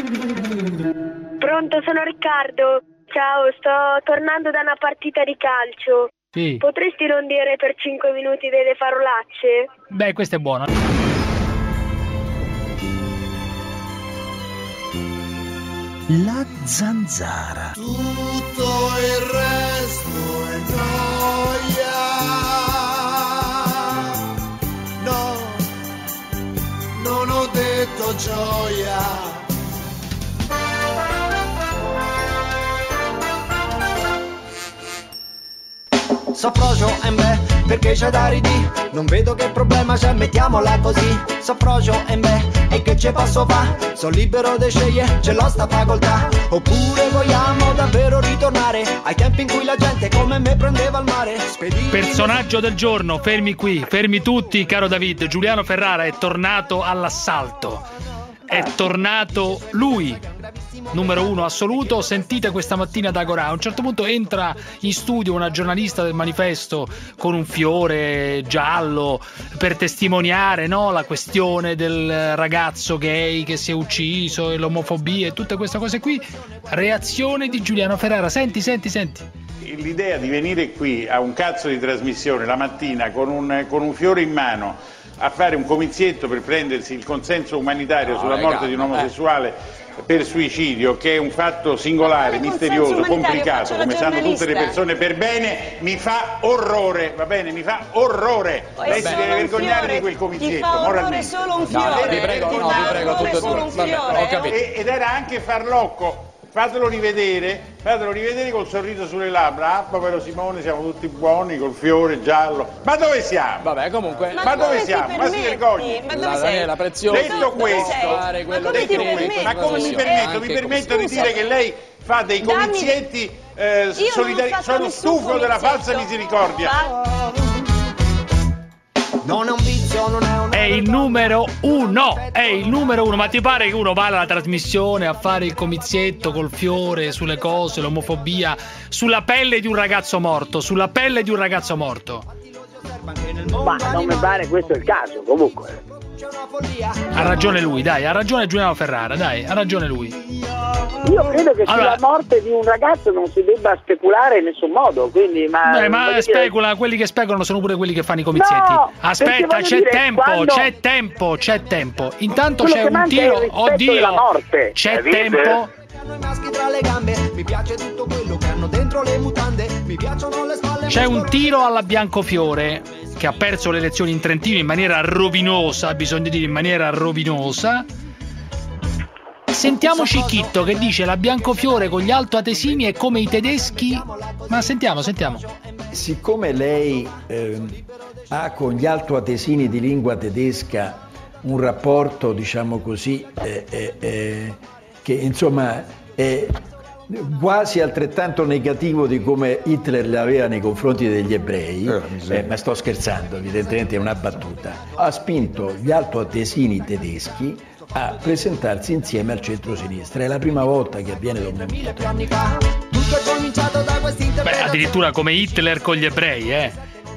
Pronto, sono Riccardo. Ciao, sto tornando da una partita di calcio. Sì. Potresti non dire per 5 minuti delle parolacce? Beh, questa è buona. La zanzara. Tutto il resto è noia. No, non ho detto gioia. So frocio, perché c'è da ridì. Non vedo che problema c'è, mettiamola così. So frocio, e che ci posso fa? Sono libero di scegliere, ce l'ho sta facoltà. Oppure vogliamo davvero ritornare ai tempi in cui la gente come me prendeva il mare. Personaggio del giorno, fermi qui, fermi tutti, caro David. Giuliano Ferrara è tornato all'assalto. È tornato lui, numero 1 assoluto. Sentite questa mattina da Agorà. A un certo punto entra in studio una giornalista del Manifesto con un fiore giallo per testimoniare, no, la questione del ragazzo gay che si è ucciso e l'omofobia e tutte queste cose qui. Reazione di Giuliano Ferrara. Senti. L'idea di venire qui a un cazzo di trasmissione la mattina con un fiore in mano a fare un comizietto per prendersi il consenso umanitario sulla morte di un omosessuale per suicidio, che è un fatto singolare, misterioso, complicato, come sanno tutte le persone per bene, mi fa orrore, va bene, mi fa orrore. Lei si deve vergognare di quel comizietto, moralmente. Solo un fiore. Vi prego, tutte e due. Vabbè, ho capito. Ed era anche farlocco. Fatelo rivedere col sorriso sulle labbra. Ah, povero Simone, siamo tutti buoni col fiore giallo. Ma dove siamo? Vabbè, comunque. Ma dove siamo? Ma si vergogni? Ma dove sei? Daniela Preziosi. Detto questo, ma come mi permetto di dire che lei fa dei comizietti solidari? Sono stufo della falsa misericordia. Non è un vizio, non è un... È il numero uno, ma ti pare che uno va alla trasmissione a fare il comizietto col fiore sulle cose, l'omofobia, sulla pelle di un ragazzo morto, Ma non mi pare questo il caso, comunque. Ha ragione lui, dai, ha ragione Giuliano Ferrara, dai, ha ragione lui. Io credo che sulla morte di un ragazzo non si debba speculare in nessun modo, quindi ma specula, quelli che speculano sono pure quelli che fanno i comizietti. No, aspetta, c'è tempo. Intanto c'è un tiro, oddio, c'è tempo. C'è un tiro alla Biancofiore che ha perso le elezioni in Trentino in maniera rovinosa, bisogna dire in maniera rovinosa. Sentiamo Cicchitto che dice la Biancofiore con gli altoatesini è come i tedeschi. Ma sentiamo. Siccome lei ha con gli altoatesini di lingua tedesca un rapporto, diciamo così, che insomma è quasi altrettanto negativo di come Hitler l'aveva nei confronti degli ebrei, ma sto scherzando, evidentemente è una battuta, ha spinto gli altoatesini tedeschi a presentarsi insieme al centro-sinistra. È la prima volta che avviene dopo un Beh, addirittura come Hitler con gli ebrei,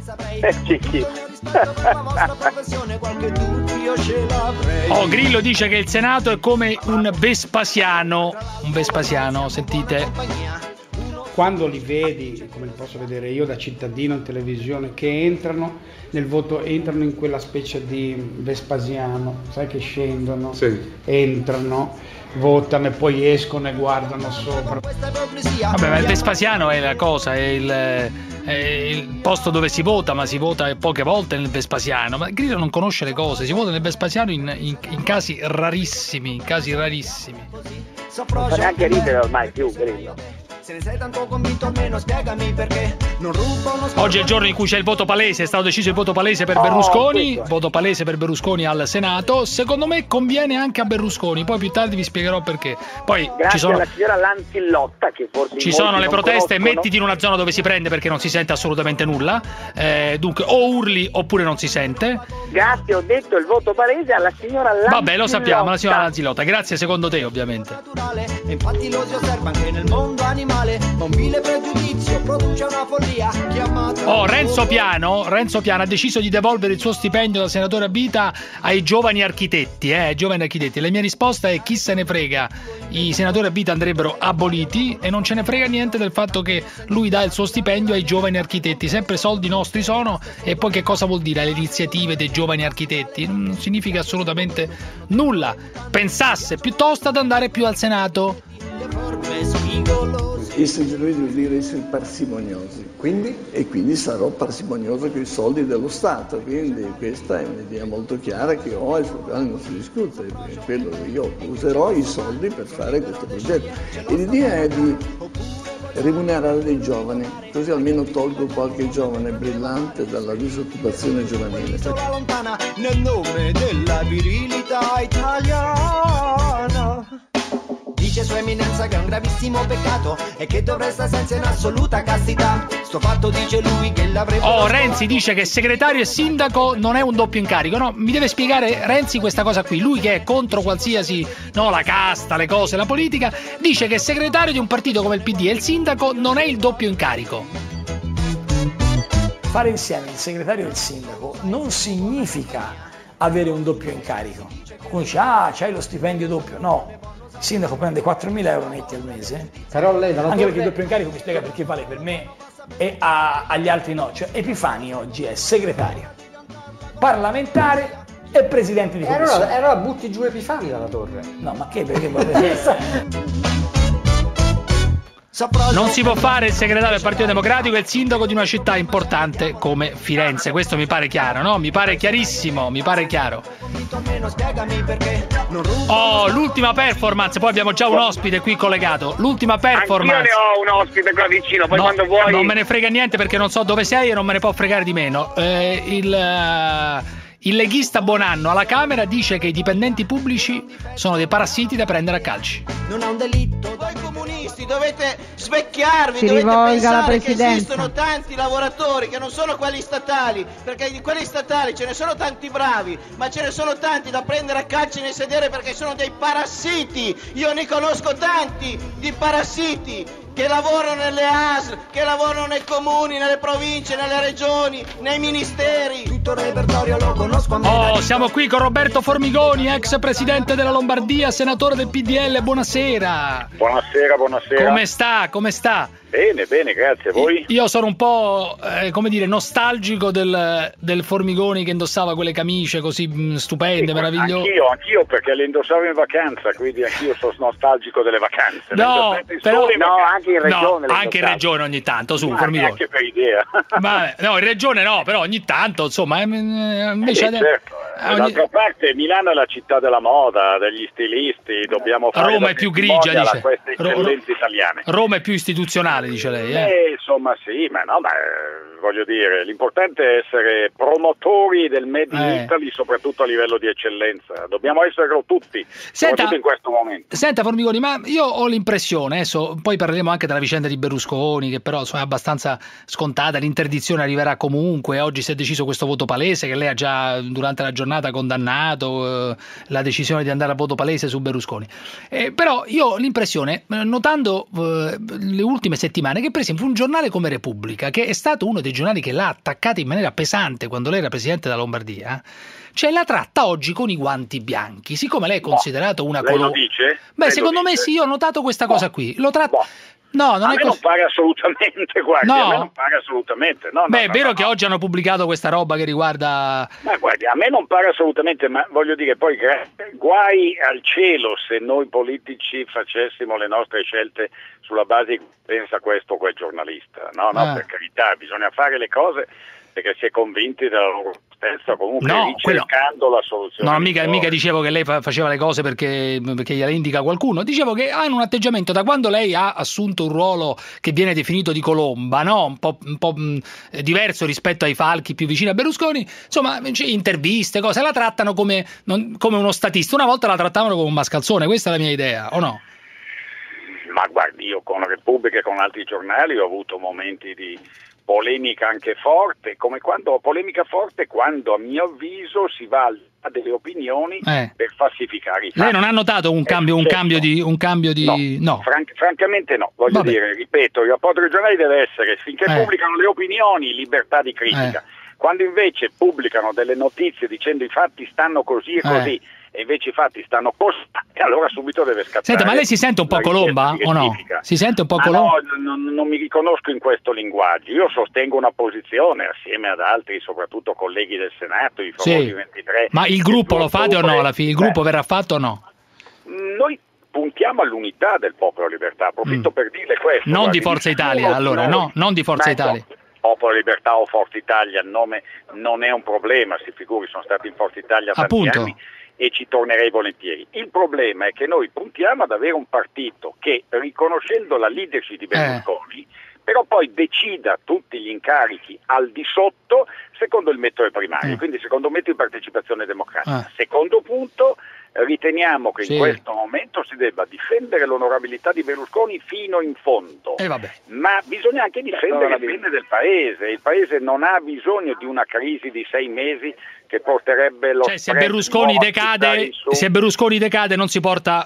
Grillo dice che il Senato è come un Vespasiano, sentite. Quando li vedi, come li posso vedere io da cittadino in televisione, che entrano nel voto, entrano in quella specie di Vespasiano, sai, che scendono, entrano, votano e poi escono e guardano sopra. Vabbè, ma il Vespasiano è la cosa, è il posto dove si vota, ma si vota poche volte nel Vespasiano. Ma Grillo non conosce le cose, si vota nel Vespasiano in casi rarissimi, Non fa neanche ridere ormai più, Grillo. Se ne sei tanto convinto, almeno spiegami perché non rubo uno. Oggi è il giorno in cui c'è il voto palese, è stato deciso il voto palese per Berlusconi, voto palese per Berlusconi al Senato. Secondo me conviene anche a Berlusconi, poi più tardi vi spiegherò perché. Poi grazie alla signora Lanzillotta, che forse ci sono le proteste, mettiti in una zona dove si prende perché non si sente assolutamente nulla, dunque o urli oppure non si sente. Grazie, ho detto il voto palese alla signora Lanzillotta. Vabbè, lo sappiamo, la signora Lanzillotta, grazie secondo te ovviamente. Infatti lo si osserva anche nel mondo animale. male, ma un vile pregiudizio produce una follia chiamata... Renzo Piano ha deciso di devolvere il suo stipendio da senatore a vita ai giovani architetti. La mia risposta è: chi se ne frega, i senatori a vita andrebbero aboliti e non ce ne frega niente del fatto che lui dà il suo stipendio ai giovani architetti. Sempre soldi nostri sono. E poi che cosa vuol dire le iniziative dei giovani architetti? Non significa assolutamente nulla. Pensasse piuttosto ad andare più al Senato. Essere generosi vuol dire essere parsimoniosi, quindi sarò parsimonioso con i soldi dello Stato, quindi questa è un'idea molto chiara che ho e sul quale non si discute, è quello che io userò i soldi per fare questo progetto. E l'idea è di remunerare dei giovani, così almeno tolgo qualche giovane brillante dalla disoccupazione giovanile. Lontana nel nome della virilità italiana. Dice Sua Eminenza che è un gravissimo peccato e che dovrei stare senza in assoluta castità. Sto fatto dice lui che l'avrebbe... Renzi dice che segretario e sindaco non è un doppio incarico. No, mi deve spiegare Renzi questa cosa qui. Lui che è contro qualsiasi, la casta, le cose, la politica, dice che segretario di un partito come il PD e il sindaco non è il doppio incarico. Fare insieme il segretario e il sindaco non significa avere un doppio incarico. Qualcuno dice, c'hai lo stipendio doppio. No. Il sindaco prende 4.000 euro netti al mese, però lei anche perché il doppio incarico mi spiega perché vale per me e agli altri no. Cioè Epifani oggi è segretario, parlamentare e presidente di commissione. Allora butti giù Epifani dalla torre. No, ma che? Perché non si può fare il segretario del Partito Democratico e il sindaco di una città importante come Firenze. Questo mi pare chiaro, no? Mi pare chiarissimo, mi pare chiaro. L'ultima performance, poi abbiamo già un ospite qui collegato. L'ultima performance. Anch'io ne ho un ospite qua vicino, poi quando vuoi. Non me ne frega niente perché non so dove sei e non me ne può fregare di meno. Il leghista Bonanno alla Camera dice che i dipendenti pubblici sono dei parassiti da prendere a calci. Non è un delitto. Voi comunisti dovete svecchiarvi, si dovete pensare che esistono tanti lavoratori che non sono quelli statali, perché di quelli statali ce ne sono tanti bravi, ma ce ne sono tanti da prendere a calci nel sedere perché sono dei parassiti. Io ne conosco tanti di parassiti che lavorano nelle ASL, che lavorano nei comuni, nelle province, nelle regioni, nei ministeri. Tutto il repertorio lo conosco a me. Siamo qui con Roberto Formigoni, ex presidente della Lombardia, senatore del PDL. Buonasera. Buonasera. Come sta? Bene, grazie. Voi? Io sono un po', nostalgico del Formigoni che indossava quelle camicie così stupende, meravigliose. Anch'io perché le indossavo in vacanza, quindi anch'io sono nostalgico delle vacanze. Anche in regione. Anche in regione ogni tanto, su, Formigoni. Anche per idea. In regione no, però ogni tanto, insomma, invece certo. D'altra parte Milano è la città della moda, degli stilisti, dobbiamo fare Roma è più grigia, dice. Queste eccellenze italiane. Roma è più istituzionale, dice lei. Insomma sì, ma voglio dire, l'importante è essere promotori del Made in Italy, soprattutto a livello di eccellenza. Dobbiamo esserlo tutti, soprattutto in questo momento. Senta Formigoni, ma io ho l'impressione, adesso poi parleremo anche della vicenda di Berlusconi, che però è abbastanza scontata, l'interdizione arriverà comunque, oggi si è deciso questo voto palese, che lei ha già durante la giornata condannato, la decisione di andare a voto palese su Berlusconi. Però io ho l'impressione, notando le ultime settimane, che per esempio un giornale come Repubblica, che è stato uno dei giornali che l'ha attaccata in maniera pesante quando lei era presidente della Lombardia, la tratta oggi con i guanti bianchi, siccome lei è considerato una colonna. Lei lo dice? Secondo me sì, io ho notato questa cosa qui. Lo tratta. No, non a è me non pare assolutamente, guardi, no. A me non pare assolutamente. È vero che oggi hanno pubblicato questa roba che riguarda... Ma guardi, a me non pare assolutamente, ma voglio dire, poi guai al cielo se noi politici facessimo le nostre scelte sulla base di pensa questo o quel giornalista. No, per carità, bisogna fare le cose perché si è convinti della loro stessa, comunque ricercando la soluzione. No, mica dicevo che lei faceva le cose perché gliele indica qualcuno, dicevo che hanno un atteggiamento da quando lei ha assunto un ruolo che viene definito di colomba, no? Un po' diverso rispetto ai falchi più vicini a Berlusconi, insomma, interviste, cose, la trattano come uno statista, una volta la trattavano come un mascalzone, questa è la mia idea, o no? Ma guardi, io con Repubblica e con altri giornali ho avuto momenti di polemica anche forte, polemica forte quando a mio avviso si va al delle opinioni per falsificare i fatti. Lei non ha notato un cambio di... No. Francamente no, voglio dire, ripeto, il rapporto regionale deve essere, finché pubblicano le opinioni, libertà di critica. Quando invece pubblicano delle notizie dicendo i fatti stanno così e così, e invece i fatti stanno così, allora subito deve scattare. Senta, ma lei si sente un po' Colomba o no? Si sente un po' Colomba? No, non mi riconosco in questo linguaggio. Io sostengo una posizione assieme ad altri, soprattutto colleghi del Senato, i famosi 23. Ma il gruppo lo fate o no alla fine? Il gruppo verrà fatto o no? Noi puntiamo all'unità del Popolo Libertà, approfitto per dire questo. Non di Forza Italia, allora, non di Forza Italia. Popolo Libertà o Forza Italia, il nome non è un problema, si figuri, sono stati in Forza Italia tanti anni e ci tornerei volentieri. Il problema è che noi puntiamo ad avere un partito che, riconoscendo la leadership di Berlusconi, però poi decida tutti gli incarichi al di sotto secondo il metodo primario, quindi secondo un metodo di partecipazione democratica. Secondo punto, riteniamo che in questo momento si debba difendere l'onorabilità di Berlusconi fino in fondo, ma bisogna anche difendere il bene del Paese. Il Paese non ha bisogno di una crisi di 6 mesi che porterebbe lo se Berlusconi decade non si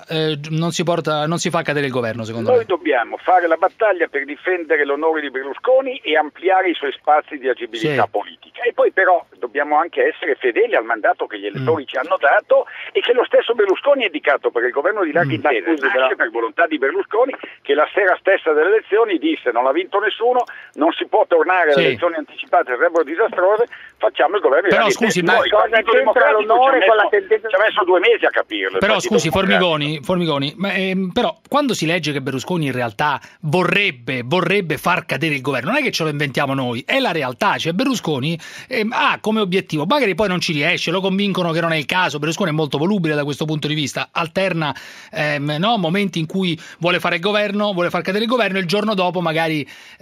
fa cadere il governo, secondo noi dobbiamo fare la battaglia per difendere l'onore di Berlusconi e ampliare i suoi spazi di agibilità politica, e poi però dobbiamo anche essere fedeli al mandato che gli elettori ci hanno dato e che lo stesso Berlusconi ha indicato, perché il governo di larga intesa nasce per volontà di Berlusconi, che la sera stessa delle elezioni disse: non ha vinto nessuno, non si può tornare alle elezioni anticipate, sarebbero disastrose, facciamo il governo di larga intesa. Scusi, il Partito Democratico ci ha messo 2 mesi a capirlo. Però scusi, Formigoni, però quando si legge che Berlusconi in realtà vorrebbe far cadere il governo, non è che ce lo inventiamo noi, è la realtà. Cioè Berlusconi ha come obiettivo, magari poi non ci riesce, lo convincono che non è il caso, Berlusconi è molto volubile da questo punto di vista, alterna momenti in cui vuole fare il governo, vuole far cadere il governo, e il giorno dopo magari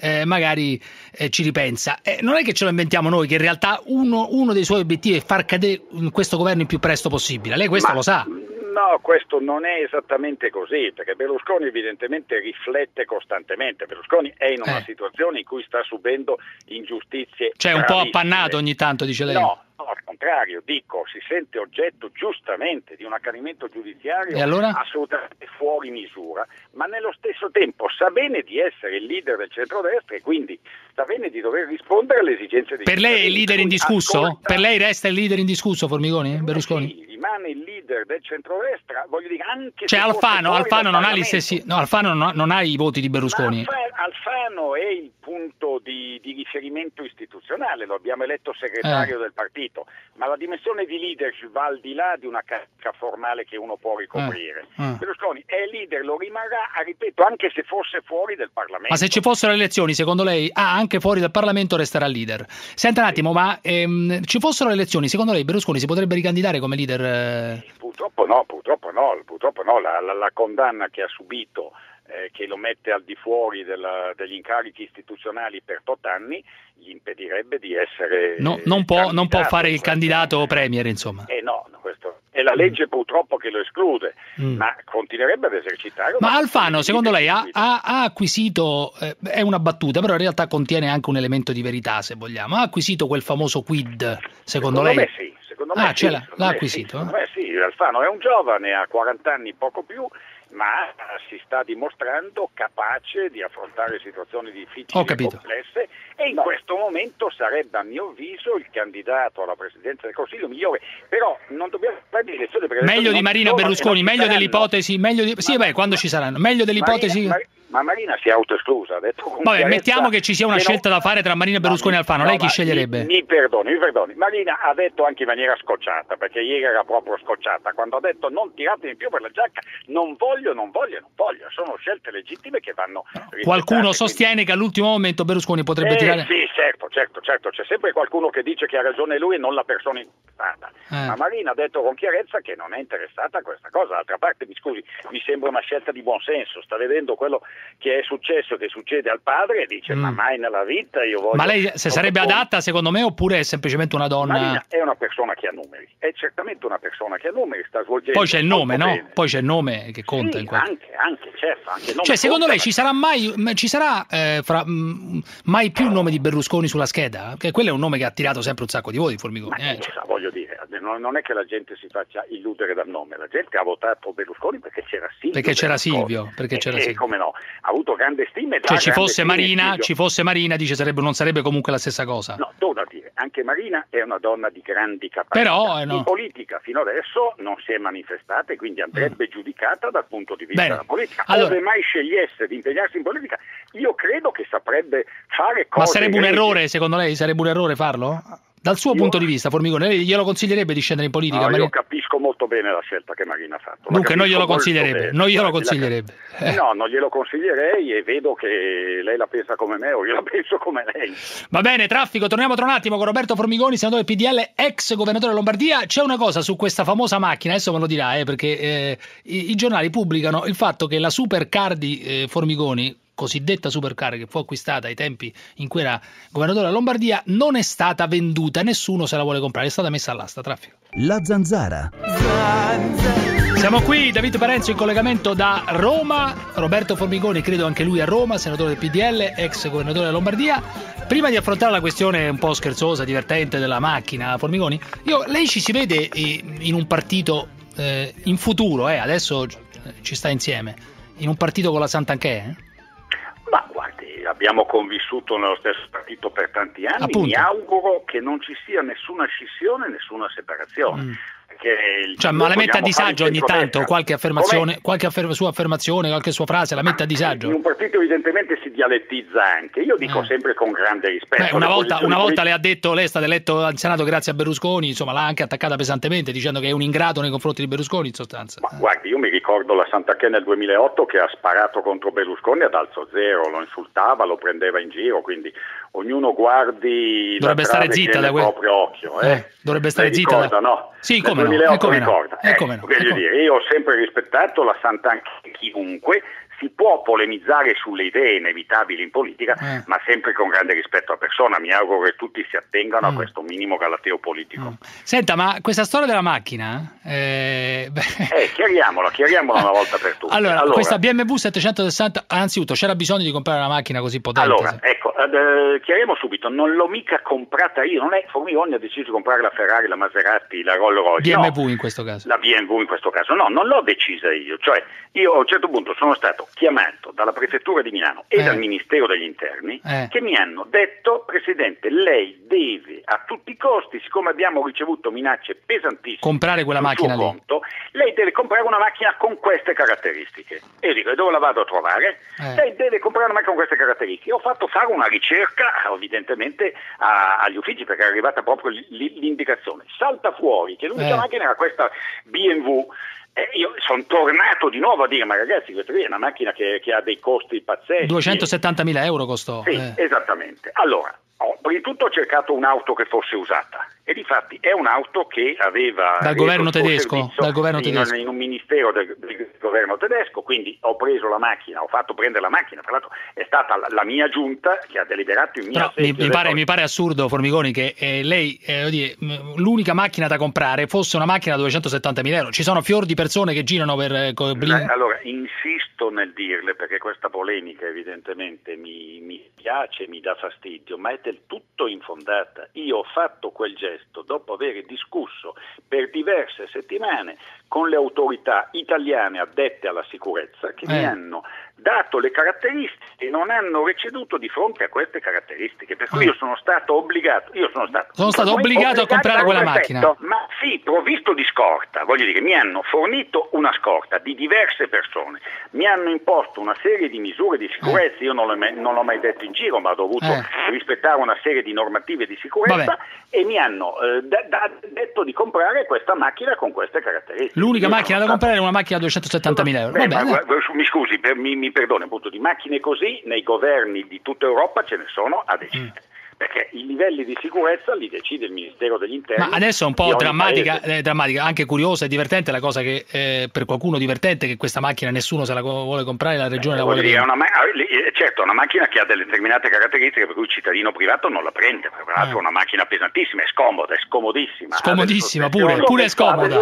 ci ripensa. Non è che ce lo inventiamo noi, che in realtà uno dei suoi obiettivi è far cadere questo governo il più presto possibile. Lei questo lo sa? No, questo non è esattamente così, perché Berlusconi evidentemente riflette costantemente. Berlusconi è in una situazione in cui sta subendo ingiustizie. Cioè un po' appannato ogni tanto, dice lei? No, al contrario, dico, si sente oggetto giustamente di un accanimento giudiziario assolutamente fuori misura, ma nello stesso tempo sa bene di essere il leader del centrodestra e quindi sa bene di dover rispondere alle esigenze dei cittadini. Per lei è il leader indiscusso? Per lei resta il leader indiscusso, Formigoni? Berlusconi? Sì, rimane il leader del centrodestra, voglio dire, anche cioè se Alfano non ha gli stessi, Alfano non ha i voti di Berlusconi. Alfano è il punto di riferimento istituzionale, lo abbiamo eletto segretario del partito, ma la dimensione di leadership va al di là di una carica formale che uno può ricoprire. Berlusconi è leader, lo rimarrà, ripeto, anche se fosse fuori del Parlamento. Ma se ci fossero elezioni, secondo lei, anche fuori dal Parlamento resterà leader? Senta un attimo, ma ci fossero elezioni, secondo lei Berlusconi si potrebbe ricandidare come leader? Purtroppo no. La condanna che ha subito, che lo mette al di fuori degli incarichi istituzionali per 8 anni, gli impedirebbe di essere non può fare il candidato premier, insomma. No, questo è la legge purtroppo che lo esclude, ma continuerebbe ad esercitare. Ma Alfano, secondo lei, ha acquisito, è una battuta, però in realtà contiene anche un elemento di verità, se vogliamo, ha acquisito quel famoso quid, secondo lei? Me sì. Secondo me l'ha acquisito? Secondo me sì, Alfano è un giovane, ha 40 anni, poco più, ma si sta dimostrando capace di affrontare situazioni difficili e complesse, e in questo momento sarebbe, a mio avviso, il candidato alla presidenza del Consiglio migliore. Però non dobbiamo fare di elezioni, perché meglio di Marina Berlusconi, meglio dell'ipotesi, quando ci saranno, meglio dell'ipotesi. Ma Marina si è autoesclusa, ha detto. Vabbè, mettiamo che ci sia una scelta da fare tra Marina Berlusconi e Alfano, lei chi sceglierebbe? Mi perdoni. Marina ha detto anche in maniera scocciata, perché ieri era proprio scocciata, quando ha detto non tiratemi più per la giacca, non voglio, sono scelte legittime che vanno rispettate. Qualcuno sostiene che all'ultimo momento Berlusconi potrebbe tirare. Sì, certo, c'è sempre qualcuno che dice che ha ragione lui e non la persona interessata. Ma Marina ha detto con chiarezza che non è interessata a questa cosa. D'altra parte, mi scusi, mi sembra una scelta di buonsenso, sta vedendo quello che è successo, che succede al padre, e dice ma mai nella vita io voglio... Ma lei se sarebbe adatta secondo me, oppure è semplicemente una donna? Marina è una persona che ha numeri, è certamente una persona che ha numeri, sta svolgendo... Poi c'è il nome, no? Bene. Poi c'è il nome che conta. Sì, in qualche... anche certo. Anche nome cioè secondo conta, lei ci sarà mai più il nome di Berlusconi sulla scheda? Che quello è un nome che ha attirato sempre un sacco di voti, Formigoni. Voglio dire, non è che la gente si faccia illudere dal nome, la gente ha votato Berlusconi perché c'era Silvio. Perché c'era Silvio. Come no, ha avuto grande stima. Cioè ci fosse Marina, dice non sarebbe comunque la stessa cosa. No, devo dire, anche Marina è una donna di grandi capacità. Però in politica fino adesso non si è manifestata e quindi andrebbe giudicata dal punto di vista della politica. Allora, ove mai scegliesse di impegnarsi in politica, io credo che saprebbe fare cose... Ma sarebbe un errore, secondo lei? Sarebbe un errore farlo? Dal suo punto di vista, Formigoni, lei glielo consiglierebbe di scendere in politica? No, io capisco molto bene la scelta che Marina ha fatto. Dunque non glielo consiglierebbe? No, non glielo consiglierei e vedo che lei la pensa come me o io la penso come lei. Va bene, traffico, torniamo tra un attimo con Roberto Formigoni, senatore PDL, ex governatore della Lombardia. C'è una cosa su questa famosa macchina, adesso me lo dirà, perché i giornali pubblicano il fatto che la supercar di Formigoni, cosiddetta supercar che fu acquistata ai tempi in cui era governatore della Lombardia, non è stata venduta, nessuno se la vuole comprare, è stata messa all'asta. Traffico. La Zanzara. Siamo qui, David Parenzo in collegamento da Roma, Roberto Formigoni, credo anche lui a Roma, senatore del PDL, ex governatore della Lombardia. Prima di affrontare la questione un po' scherzosa, divertente della macchina, Formigoni, lei ci si vede in un partito in futuro, adesso ci sta insieme, in un partito con la Santanchè? Ma guardi, abbiamo convissuto nello stesso partito per tanti anni, appunto. Mi auguro che non ci sia nessuna scissione, nessuna separazione. Ma la mette a disagio ogni tanto qualche affermazione, qualche sua affermazione, qualche sua frase la mette a disagio? In un partito evidentemente si dialettizza anche, io dico sempre con grande rispetto. Una volta le ha detto, lei è stato eletto al Senato grazie a Berlusconi, insomma l'ha anche attaccata pesantemente dicendo che è un ingrato nei confronti di Berlusconi in sostanza. Ma guardi, io mi ricordo la Santanchè nel 2008 che ha sparato contro Berlusconi ad alzo zero, lo insultava, lo prendeva in giro, quindi ognuno guardi dovrebbe stare zitta da quel proprio occhio. Dovrebbe stare zitta. Ricorda, no? Sì, come no. 2008 ricorda. Voglio dire, io ho sempre rispettato la Santanchè, chiunque. Si può polemizzare sulle idee inevitabili in politica, ma sempre con grande rispetto a persona. Mi auguro che tutti si attengano a questo minimo galateo politico. Senta, ma questa storia della macchina... chiariamola una volta per tutte. Allora, questa BMW 760, anzitutto, c'era bisogno di comprare una macchina così potente? Allora, chiariamo subito, non l'ho mica comprata io, non è Formigoni ha deciso di comprare la Ferrari, la Maserati, la Rolls Royce. BMW in questo caso. La BMW in questo caso, no, non l'ho decisa io, cioè io a un certo punto sono stato chiamato dalla prefettura di Milano e dal Ministero degli Interni che mi hanno detto: Presidente, lei deve a tutti i costi, siccome abbiamo ricevuto minacce pesantissime, comprare quella macchina lì. Lei deve comprare una macchina con queste caratteristiche. E io dico: e dove la vado a trovare? Lei deve comprare una macchina con queste caratteristiche. Ho fatto fare una ricerca evidentemente agli uffici, perché è arrivata proprio l'indicazione. Salta fuori che l'unica macchina era questa BMW. Io sono tornato di nuovo a dire: ma ragazzi, questa qui è una macchina che ha dei costi pazzeschi. 270.000 euro costò. Sì, esattamente. Allora, prima di tutto ho cercato un'auto che fosse usata, e difatti è un'auto che aveva dal governo tedesco, in un ministero del governo tedesco, quindi ho preso la macchina, ho fatto prendere la macchina, tra l'altro è stata la mia giunta che ha deliberato in mia sede. Mi pare assurdo, Formigoni, che lei l'unica macchina da comprare fosse una macchina da 270.000 euro. Ci sono fior di persone che girano per allora insisto nel dirle, perché questa polemica evidentemente mi piace, mi dà fastidio, ma è del tutto infondata. Io ho fatto quel gesto dopo aver discusso per diverse settimane con le autorità italiane addette alla sicurezza, che mi hanno dato le caratteristiche e non hanno receduto di fronte a queste caratteristiche, per cui io sono stato obbligato a comprare quella macchina, ma sì, provvisto di scorta. Voglio dire, mi hanno fornito una scorta di diverse persone, mi hanno imposto una serie di misure di sicurezza. Io non l'ho mai detto in giro, ma ho dovuto rispettare una serie di normative di sicurezza. E mi hanno detto di comprare questa macchina con queste caratteristiche. L'unica macchina da comprare è una macchina da 270.000 euro. Mi scusi, mi perdoni, appunto, di macchine così nei governi di tutta Europa ce ne sono a decine. perché i livelli di sicurezza li decide il Ministero degli Interni. Ma adesso è un po' drammatica, anche curiosa e divertente la cosa che per qualcuno divertente che questa macchina nessuno se la vuole comprare, la regione la vuole dire, vendere. certo, è una macchina che ha delle determinate caratteristiche per cui il cittadino privato non la prende, tra l'altro è una macchina pesantissima, è scomoda, è scomodissima. Scomodissima pure è scomoda.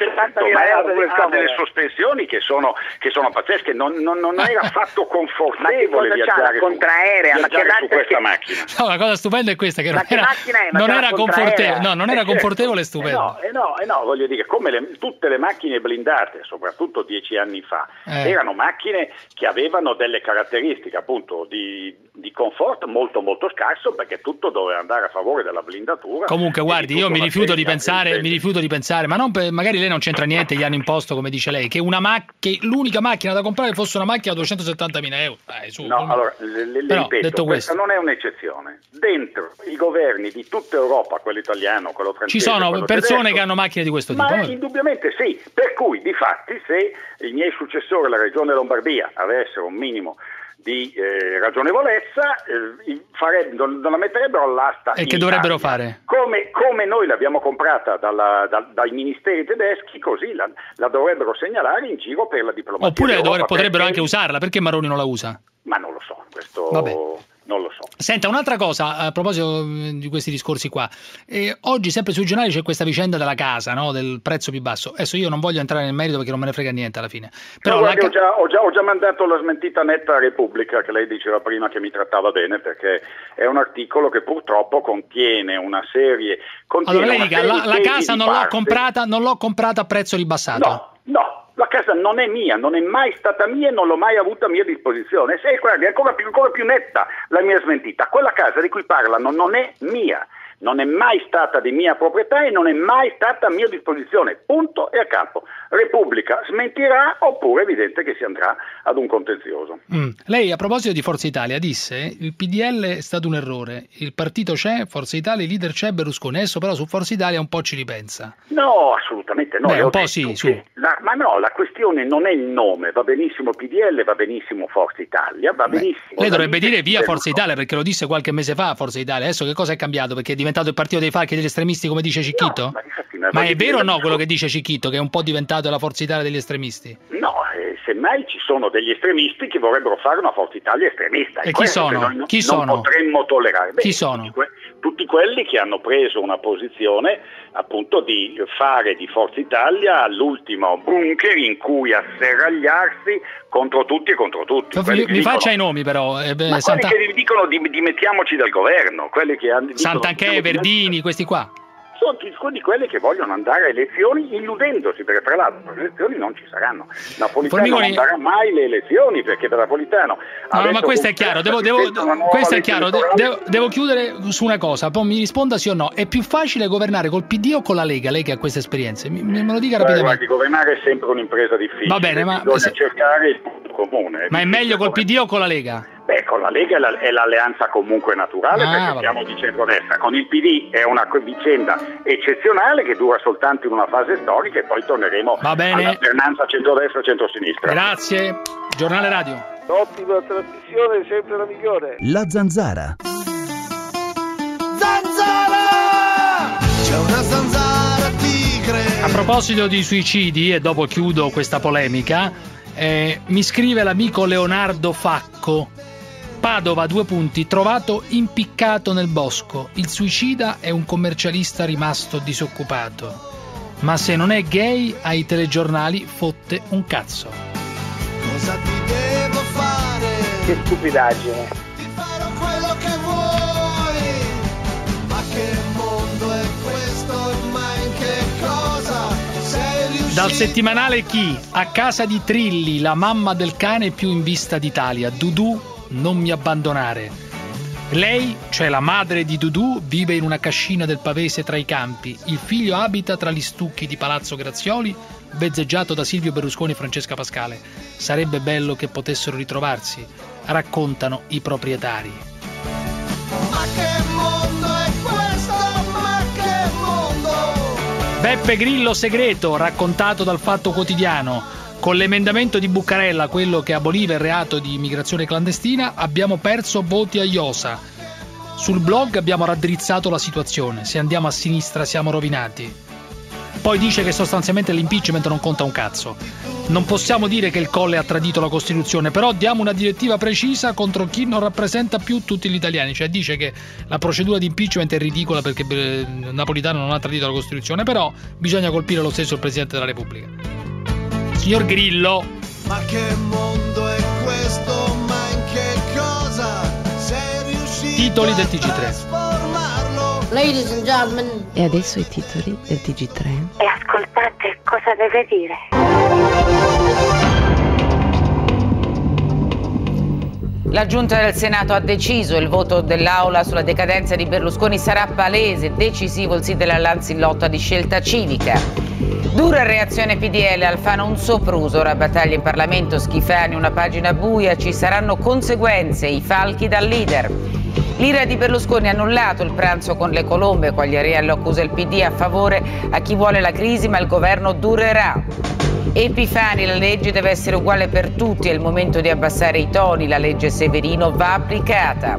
Ha delle sospensioni che sono pazzesche, non era affatto confortevole viaggiare su questa macchina. No, la cosa stupenda è questa, che non era confortevole e stupendo. No, voglio dire, come tutte le macchine blindate, soprattutto 10 anni fa, erano macchine che avevano delle caratteristiche appunto di conforto molto molto scarso, perché tutto doveva andare a favore della blindatura. Comunque guardi, io mi rifiuto di pensare, ma magari lei non c'entra niente, gli hanno imposto, come dice lei, che l'unica macchina da comprare fosse una macchina da 270.000 euro. Allora, ripeto, questa non è un'eccezione. Dentro i governi di tutta Europa, quello italiano, quello francese, ci sono persone tedesco, che hanno macchine di questo tipo. Ma indubbiamente sì, per cui difatti se i miei successori, la Regione Lombardia, avessero un minimo di ragionevolezza, non la metterebbero all'asta. E che dovrebbero fare? Come noi l'abbiamo comprata dai ministeri tedeschi, così la dovrebbero segnalare in giro per la diplomazia. Oppure potrebbero anche usarla, perché Maroni non la usa? Ma non lo so, questo non lo so. Senta, un'altra cosa a proposito di questi discorsi qua. Oggi sempre sui giornali c'è questa vicenda della casa, no? Del prezzo più basso. Adesso io non voglio entrare nel merito perché non me ne frega niente alla fine. Però ho già mandato la smentita netta a Repubblica, che lei diceva prima che mi trattava bene, perché è un articolo che purtroppo contiene una serie. Allora lei dica, la casa non l'ho comprata a prezzo ribassato. No. La casa non è mia, non è mai stata mia e non l'ho mai avuta a mia disposizione. Guardi, è ancora più netta la mia smentita. Quella casa di cui parlano non è mia, non è mai stata di mia proprietà e non è mai stata a mia disposizione. Punto e a capo. Repubblica smentirà, oppure è evidente che si andrà ad un contenzioso. Lei, a proposito di Forza Italia, disse il PDL è stato un errore, il partito c'è, Forza Italia, il leader c'è, Berlusconi. Adesso però su Forza Italia un po' ci ripensa. No, assolutamente no. Un po' sì, su. Ma no, la questione non è il nome, va benissimo PDL, va benissimo Forza Italia, va benissimo. Lei dovrebbe dire via Forza Italia, perché lo disse qualche mese fa ForzaItalia. Adesso che cosa è cambiato? Perché è diventato il partito dei falchi e degli estremisti, come dice Cicchito? No, ma è vero o no quello che dice Cicchito, che è un po' diventato la Forza Italia degli estremisti? No, semmai ci sono degli estremisti che vorrebbero fare una Forza Italia estremista. E chi sono? Non potremmo tollerare. Chi sono? Tutti quelli che hanno preso una posizione appunto di fare di Forza Italia l'ultimo bunker in cui asserragliarsi contro tutti e contro tutti. Mi faccia i nomi però. Quelli che dicono dimettiamoci dal governo, quelli che Sant'Anché, Verdini, questi qua. Sono di quelli che vogliono andare a elezioni illudendosi, perché tra l'altro le elezioni non ci saranno. Napolitano non darà mai le elezioni, perché per Napolitano... No, ma questo è chiaro, devo chiudere su una cosa, poi mi risponda sì o no. È più facile governare col PD o con la Lega, lei che ha queste esperienze? Me lo dica rapidamente. Guardi, governare è sempre un'impresa difficile. Va bene, ma bisogna cercare il punto comune. Ma è meglio col PD o con la Lega? Beh, con la Lega è l'alleanza comunque naturale, perché siamo di centrodestra. Con il PD è una vicenda eccezionale che dura soltanto in una fase storica e poi torneremo all'alternanza centrodestra-centrosinistra. Grazie. Giornale Radio. Ottima trasmissione, sempre la migliore. La Zanzara. Zanzara! C'è una zanzara tigre. A proposito di suicidi, e dopo chiudo questa polemica, mi scrive l'amico Leonardo Facco. Padova, 2 punti, trovato impiccato nel bosco. Il suicida è un commercialista rimasto disoccupato. Ma se non è gay, ai telegiornali fotte un cazzo. Cosa ti devo fare? Che stupidaggine. Ti farò quello che vuoi. Ma che mondo è questo ormai? In che cosa sei riuscito? Dal settimanale Chi, a casa di Trilli, la mamma del cane più in vista d'Italia. Dudu, non mi abbandonare. Lei, cioè la madre di Dudu, vive in una cascina del Pavese tra i campi. Il figlio abita tra gli stucchi di Palazzo Grazioli, vezzeggiato da Silvio Berlusconi e Francesca Pascale. Sarebbe bello che potessero ritrovarsi, raccontano i proprietari. Ma che mondo è questo? Ma che mondo? Beppe Grillo segreto, raccontato dal Fatto Quotidiano. Con l'emendamento di Buccarella, quello che aboliva il reato di immigrazione clandestina, abbiamo perso voti a Iosa. sul blog abbiamo raddrizzato la situazione, se andiamo a sinistra siamo rovinati. Poi dice che sostanzialmente l'impeachment non conta un cazzo. Non possiamo dire che il Colle ha tradito la Costituzione, però diamo una direttiva precisa contro chi non rappresenta più tutti gli italiani. Cioè dice che la procedura di impeachment è ridicola perché Napolitano non ha tradito la Costituzione, però bisogna colpire lo stesso il Presidente della Repubblica. Signor Grillo. Ma che mondo è questo? Ma in che cosa sei riuscito Titoli del TG3. Ladies and gentlemen. E adesso i titoli del TG3. E ascoltate cosa deve dire. La Giunta del Senato ha deciso, il voto dell'Aula sulla decadenza di Berlusconi sarà palese, decisivo il sì della Lanzillotta di Scelta Civica. Dura reazione PDL, Alfano un sopruso, ora battaglia in Parlamento, Schifani una pagina buia, ci saranno conseguenze, i falchi dal leader. L'ira di Berlusconi ha annullato il pranzo con le colombe, Quagliariello accusa il PD a favore a chi vuole la crisi ma il governo durerà. Epifani, la legge deve essere uguale per tutti, è il momento di abbassare i toni, la legge Severino va applicata.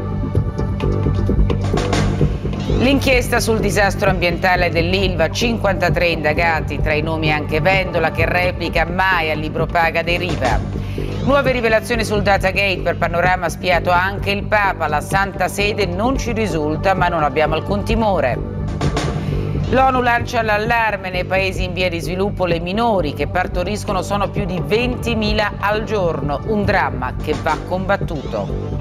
L'inchiesta sul disastro ambientale dell'Ilva, 53 indagati, tra i nomi anche Vendola che replica mai al libro paga dei Riva. Nuove rivelazioni sul Datagate, per Panorama ha spiato anche il Papa, la Santa Sede non ci risulta ma non abbiamo alcun timore. L'ONU lancia l'allarme, nei paesi in via di sviluppo le minori che partoriscono sono più di 20.000 al giorno, un dramma che va combattuto.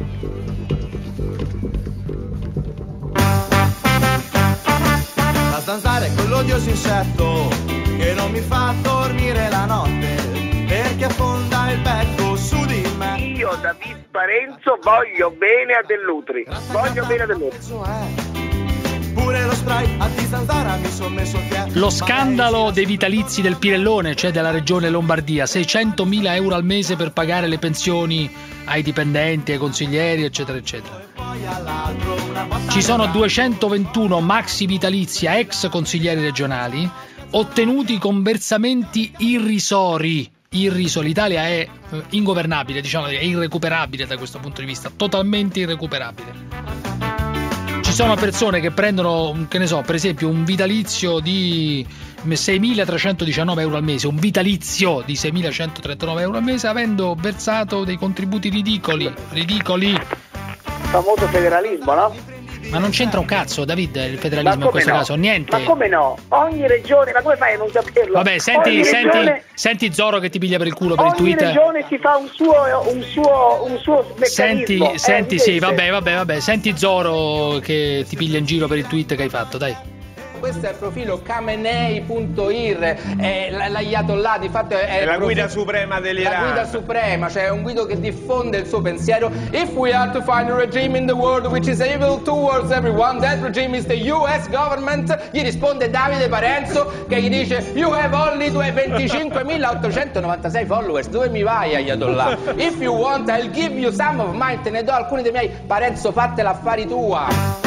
A zanzare quell'odioso insetto che non mi fa dormire la notte perché affonda il becco su di me. Io, David Parenzo, voglio bene a Dell'Utri. Voglio bene a Dell'Utri. Pure lo spray a di zanzara mi son messo che... Lo scandalo dei vitalizi del Pirellone, cioè della regione Lombardia, 600.000 euro al mese per pagare le pensioni ai dipendenti, ai consiglieri, eccetera, eccetera. Ci sono 221 maxi vitalizi a ex consiglieri regionali ottenuti con versamenti irrisori. L'Italia è ingovernabile, diciamo, è irrecuperabile da questo punto di vista, totalmente irrecuperabile. Ci sono persone che prendono, che ne so, per esempio un vitalizio di 6.319 euro al mese, un vitalizio di 6.139 euro al mese, avendo versato dei contributi ridicoli. Il famoso federalismo, no? Ma non c'entra un cazzo, David, il federalismo in questo caso, niente. Ma come no? Ogni regione, ma come fai a non saperlo? Vabbè, senti Zoro che ti piglia per il culo per il tweet. Ogni regione si fa un suo meccanismo. Senti, sì, vabbè. Senti Zoro che ti piglia in giro per il tweet che hai fatto, dai. Questo è il profilo Khamenei.ir, l'Ayatollah di fatto è la guida suprema dell'Iran. La guida suprema, cioè un guido che diffonde il suo pensiero. If we are to find a regime in the world which is evil towards everyone, that regime is the US government. Gli risponde Davide Parenzo che gli dice you have only 25.896 followers. Dove mi vai, Ayatollah? If you want I'll give you some of mine, te ne do alcuni dei miei. Parenzo, fattela affari tua.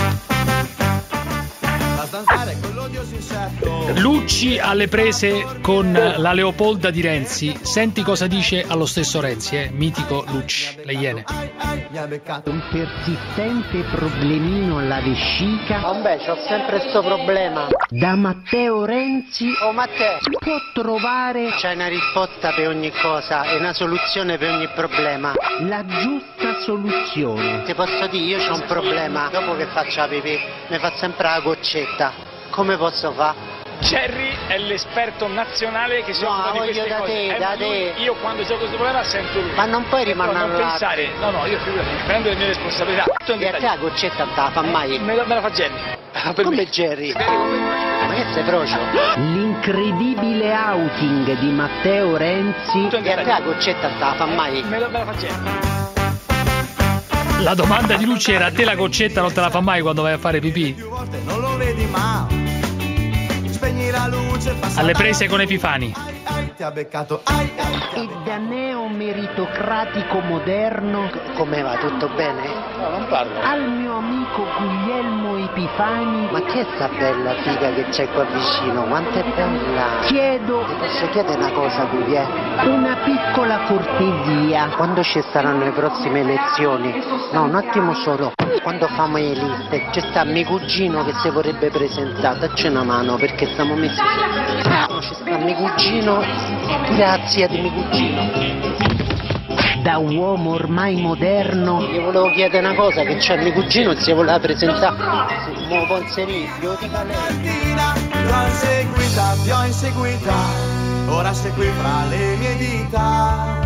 Lucci alle prese con la Leopolda di Renzi. Senti cosa dice allo stesso Renzi, mitico Lucci, le Iene. Un persistente problemino alla vescica. Vabbè, c'ho sempre sto problema. Da Matteo Renzi. Oh Matteo, può trovare. C'è una risposta per ogni cosa e una soluzione per ogni problema. La giusta soluzione. Ti posso dire, io c'ho un problema. Dopo che faccio la pipì, mi fa sempre la goccetta. Come posso fare? Jerry è l'esperto nazionale che si occupa di queste cose. Da te. Io quando c'è questo problema sento lui. Ma non puoi rimanere non pensare. No, io prendo le mie responsabilità. E a te la goccetta non te la fa mai? Me la fa Jerry. Come Jerry? Ma che sei frocio? L'incredibile outing di Matteo Renzi. E a te la goccetta non te la fa mai? Me la fa Jerry. La domanda di Lucci era: a te la goccetta non te la fa mai quando vai a fare pipì? Non lo vedi mai. Spegni la luce. Alle prese con Epifani. Ti ha beccato. E da neo-meritocratico moderno. Come va? Tutto bene? No, non parlo. Al mio amico Guglielmo Epifani. Ma che è sta bella figa che c'è qua vicino? Quanto è bella! Chiedo. Ti posso chiedere una cosa, Guglielmo? Una piccola cortesia. Quando ci saranno le prossime elezioni? No, un attimo solo. Quando famo le liste, c'è sta mio cugino che si vorrebbe presentare, dacci una mano perché stiamo messi su. C'è sta mio cugino, grazie di mio cugino. Da uomo ormai moderno. Io volevo chiedere una cosa, che c'è mio cugino e si voleva presentare. Mo può inserire, io dico a lei. L'ho inseguita, ti ho inseguita, ora sei qui fra le mie dita.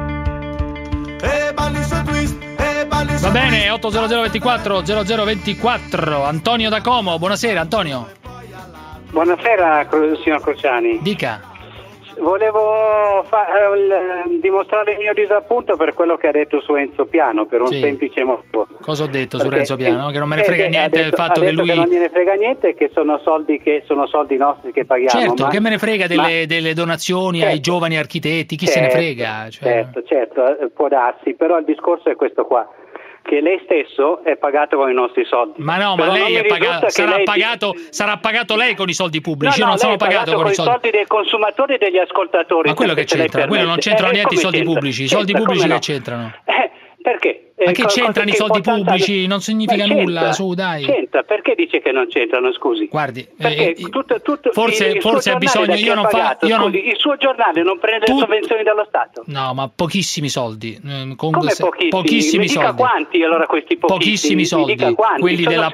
E balli su twist, e balli su Va bene, 80024 0024. Antonio da Como, buonasera Antonio. Buonasera signor Cruciani. Dica. Volevo dimostrare il mio disappunto per quello che ha detto su Enzo Piano, per un semplice motivo. Cosa ho detto su Renzo Piano? Che non me ne frega niente del fatto che lui... che non gliene frega niente, che sono soldi nostri che paghiamo. Certo, che me ne frega delle donazioni ai giovani architetti, chi se ne frega? Cioè... Certo, può darsi, però il discorso è questo qua, che lei stesso è pagato con i nostri soldi. Ma no, ma lei è pagato, sarà pagato lei con i soldi pubblici, io non sono pagato con i soldi dei consumatori e degli ascoltatori. Ma quello che c'entra, quello non c'entrano niente i soldi pubblici, i soldi pubblici che c'entrano? Perché? Ma che c'entrano i soldi pubblici? Non significa nulla, su dai. C'entra, perché dice che non c'entrano, scusi? Guardi, forse ha bisogno, il suo giornale non prende le sovvenzioni dallo Stato? No, ma pochissimi soldi. Come pochissimi? Mi dica quanti allora questi pochissimi soldi? Quelli della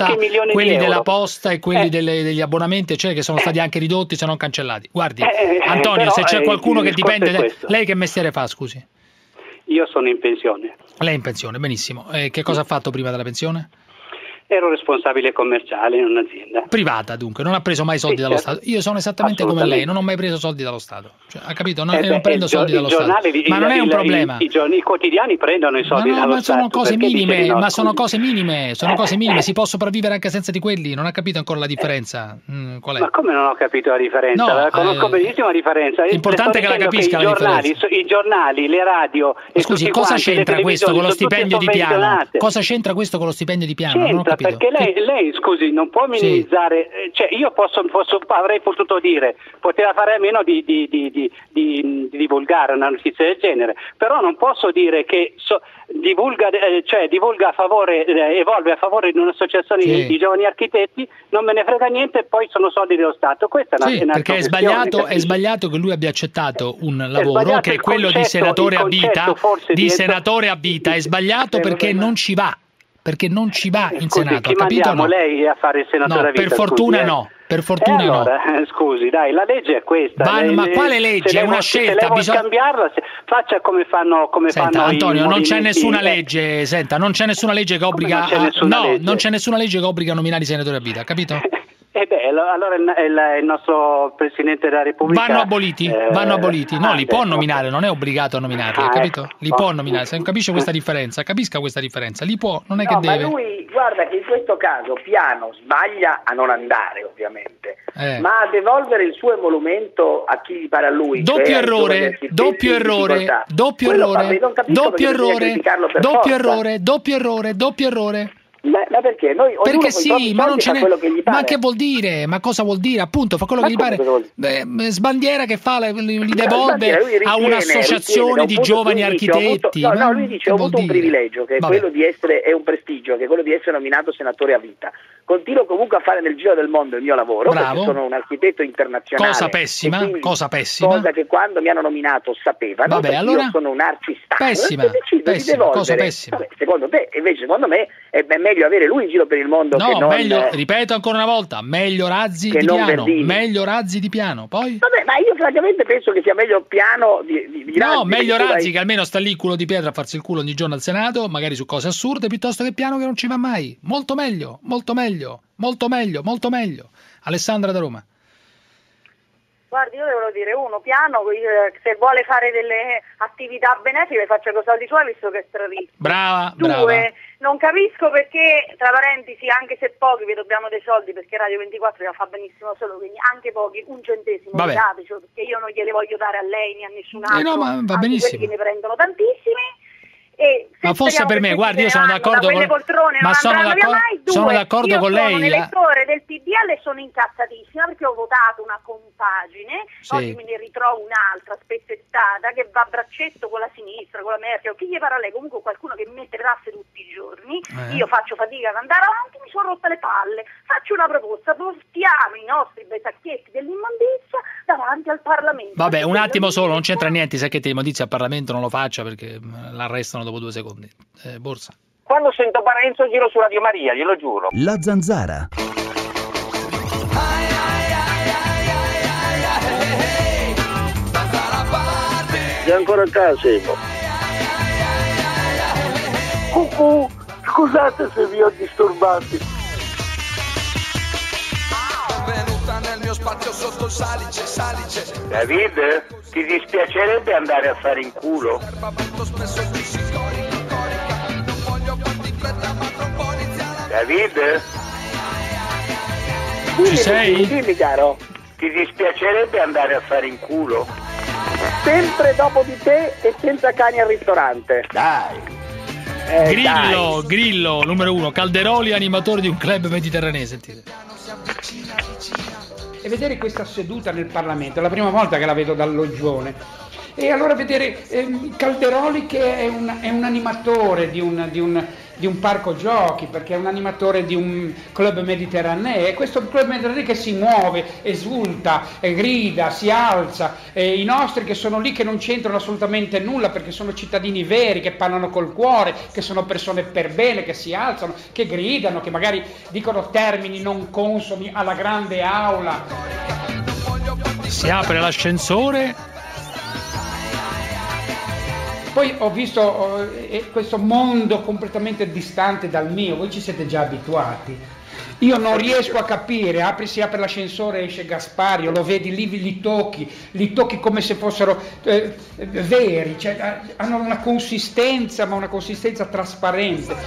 posta, e quelli degli abbonamenti, cioè che sono stati anche ridotti se non cancellati. Guardi, Antonio, se c'è qualcuno che dipende, lei che mestiere fa, scusi? Io sono in pensione. Lei è in pensione, benissimo. Che cosa ha fatto prima della pensione? Ero responsabile commerciale in un'azienda. Privata, dunque, non ha preso mai soldi dallo Stato. Io sono esattamente come lei, non ho mai preso soldi dallo Stato. Cioè, ha capito? Non prendo soldi dallo Stato. Ma non è un problema. I quotidiani prendono i soldi dallo Stato. Ma sono cose minime, sono cose minime, si può sopravvivere anche senza di quelli, non ha capito ancora la differenza. Qual è? Ma come non ho capito la differenza? No, conosco benissimo la differenza. L'importante è che la capisca la differenza. I giornali, le radio e scusi, cosa c'entra questo con lo stipendio di Piano? Cosa c'entra questo con lo stipendio di Piano? Non ho capito. Perché lei scusi, non può minimizzare, cioè io avrei potuto dire, poteva fare a meno di divulgare una notizia del genere, però non posso dire che divulga a favore, evolve a favore di un'associazione di giovani architetti, non me ne frega niente, e poi sono soldi dello Stato. Questa è una perché è sbagliato che lui abbia accettato un lavoro che è quello di senatore a vita, è sbagliato perché non ci va. Perché non ci va in Senato, ha capito? No? Lei a fare il senatore a vita? Per fortuna no. Per fortuna allora, scusi, dai, la legge è questa. Ma quale legge? È una scelta. Se lei vuole cambiarla, faccia come fanno. Antonio, non c'è nessuna legge. Senta, non c'è nessuna legge che obbliga. Non c'è nessuna legge che obbliga a nominare i senatori a vita, capito? Allora il nostro Presidente della Repubblica... Vanno aboliti. No, li può nominare, non è obbligato a nominarli, capito? Li può nominare, se non capisce questa differenza, capisca questa differenza, li può, non è che deve. Ma lui, guarda che in questo caso Piano sbaglia a non andare, ovviamente, ma a devolvere il suo emolumento a chi gli pare a lui. Doppio errore. Ma perché? Perché sì, ma non ce n'è. Ma che vuol dire? Ma cosa vuol dire? Appunto, fa quello che gli pare. Sbandiera che fa, li devolve a un'associazione di giovani architetti. Lui dice: ho avuto un privilegio, che è quello di essere, è un prestigio, che è quello di essere nominato senatore a vita. Continuo comunque a fare nel giro del mondo il mio lavoro, perché sono un architetto internazionale. Cosa pessima. Cosa che quando mi hanno nominato sapevano. Allora, io sono un arcistar. Pessima. Cosa pessima. Secondo te, invece, secondo me è meglio avere lui in giro per il mondo che non... meglio, ripeto ancora una volta, meglio Razzi di Piano. Meglio Razzi di Piano, poi? Vabbè, ma io francamente penso che sia meglio Piano di Razzi. No, meglio Razzi che almeno sta lì culo di pietra a farsi il culo ogni giorno al Senato, magari su cose assurde, piuttosto che Piano che non ci va mai. Molto meglio. Alessandra da Roma. Guardi, io devo dire, Piano, se vuole fare delle attività benefiche faccia con soldi suoi, visto che è stradista. Brava. Non capisco perché, tra parentesi, anche se pochi vi dobbiamo dei soldi, perché Radio 24 la fa benissimo solo, quindi anche pochi, un centesimo datecelo, perché io non gliele voglio dare a lei né a nessun altro, no, ma va benissimo. Quelli che ne prendono tantissimi. Ma fosse per me, guardi, io sono d'accordo con le poltrone, ma sono d'accordo. Mai sono d'accordo con lei. Io sono un elettore del PDL, sono incazzatissima perché ho votato una compagine, oggi me ne ritrovo un'altra spezzettata che va a braccetto con la sinistra, con la Merkel, chi gli parla lei, comunque qualcuno che mi mette le tasse tutti i giorni, io faccio fatica ad andare avanti, mi sono rotta le palle, faccio una proposta, portiamo i nostri bei sacchetti dell'immondizia davanti al Parlamento. Vabbè, un attimo solo, non c'entra niente i sacchetti di immondizia al Parlamento, non lo faccia perché l'arrestano dopo 2 secondi. Borsa. Quando sento Parenzo giro su Radio Maria, glielo giuro. La Zanzara. Sei ancora a casa, Simo? Cucù, scusate se vi ho disturbati. Venuta nel mio spazio sotto salice. David, ti dispiacerebbe andare a fare in culo? David? Ci sei? Dimmi, caro. Ti dispiacerebbe andare a fare in culo? Sempre dopo di te e senza cani al ristorante. Dai. Grillo, numero 1, Calderoli, animatore di un club mediterraneo, sentite. E vedere questa seduta nel Parlamento, è la prima volta che la vedo dal loggione. E allora vedere Calderoli che è un animatore di un parco giochi, perché è un animatore di un club mediterraneo, e questo club mediterraneo che si muove, esulta, grida, si alza, i nostri che sono lì che non c'entrano assolutamente nulla perché sono cittadini veri, che parlano col cuore, che sono persone per bene, che si alzano, che gridano, che magari dicono termini non consoni alla grande aula. Si apre l'ascensore. Poi ho visto questo mondo completamente distante dal mio, voi ci siete già abituati. Io non riesco a capire, si apre l'ascensore, esce Gaspario, lo vedi lì, li tocchi come se fossero veri, cioè, hanno una consistenza, ma una consistenza trasparente.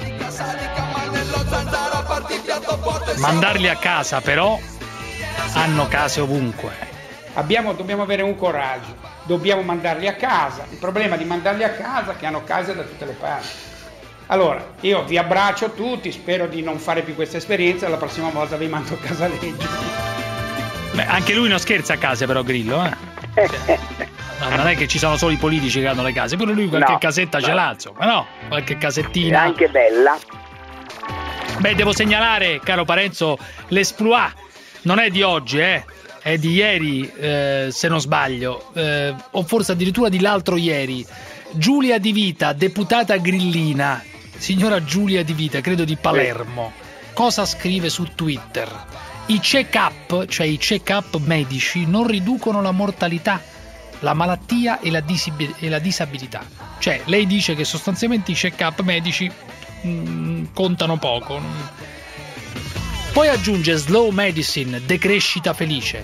Mandarli a casa però, hanno case ovunque. Dobbiamo avere un coraggio, dobbiamo mandarli a casa. Il problema di mandarli a casa è che hanno case da tutte le parti. Allora, io vi abbraccio tutti, spero di non fare più questa esperienza, la prossima volta vi mando a Casaleggio. Beh, anche lui non scherza a casa però, Grillo, No, non è che ci sono solo i politici che hanno le case, pure lui qualche casetta ce l'ha, insomma, no? Qualche casettina. È anche bella. Beh, devo segnalare, caro Parenzo, l'esploit non è di oggi, è di ieri, se non sbaglio, o forse addirittura di l'altro ieri. Giulia Di Vita, deputata grillina, signora Giulia Di Vita, credo di Palermo, cosa scrive su Twitter? I check-up, cioè i check-up medici, non riducono la mortalità, la malattia e la disabilità. Cioè, lei dice che sostanzialmente i check-up medici contano poco. Poi aggiunge slow medicine, decrescita felice.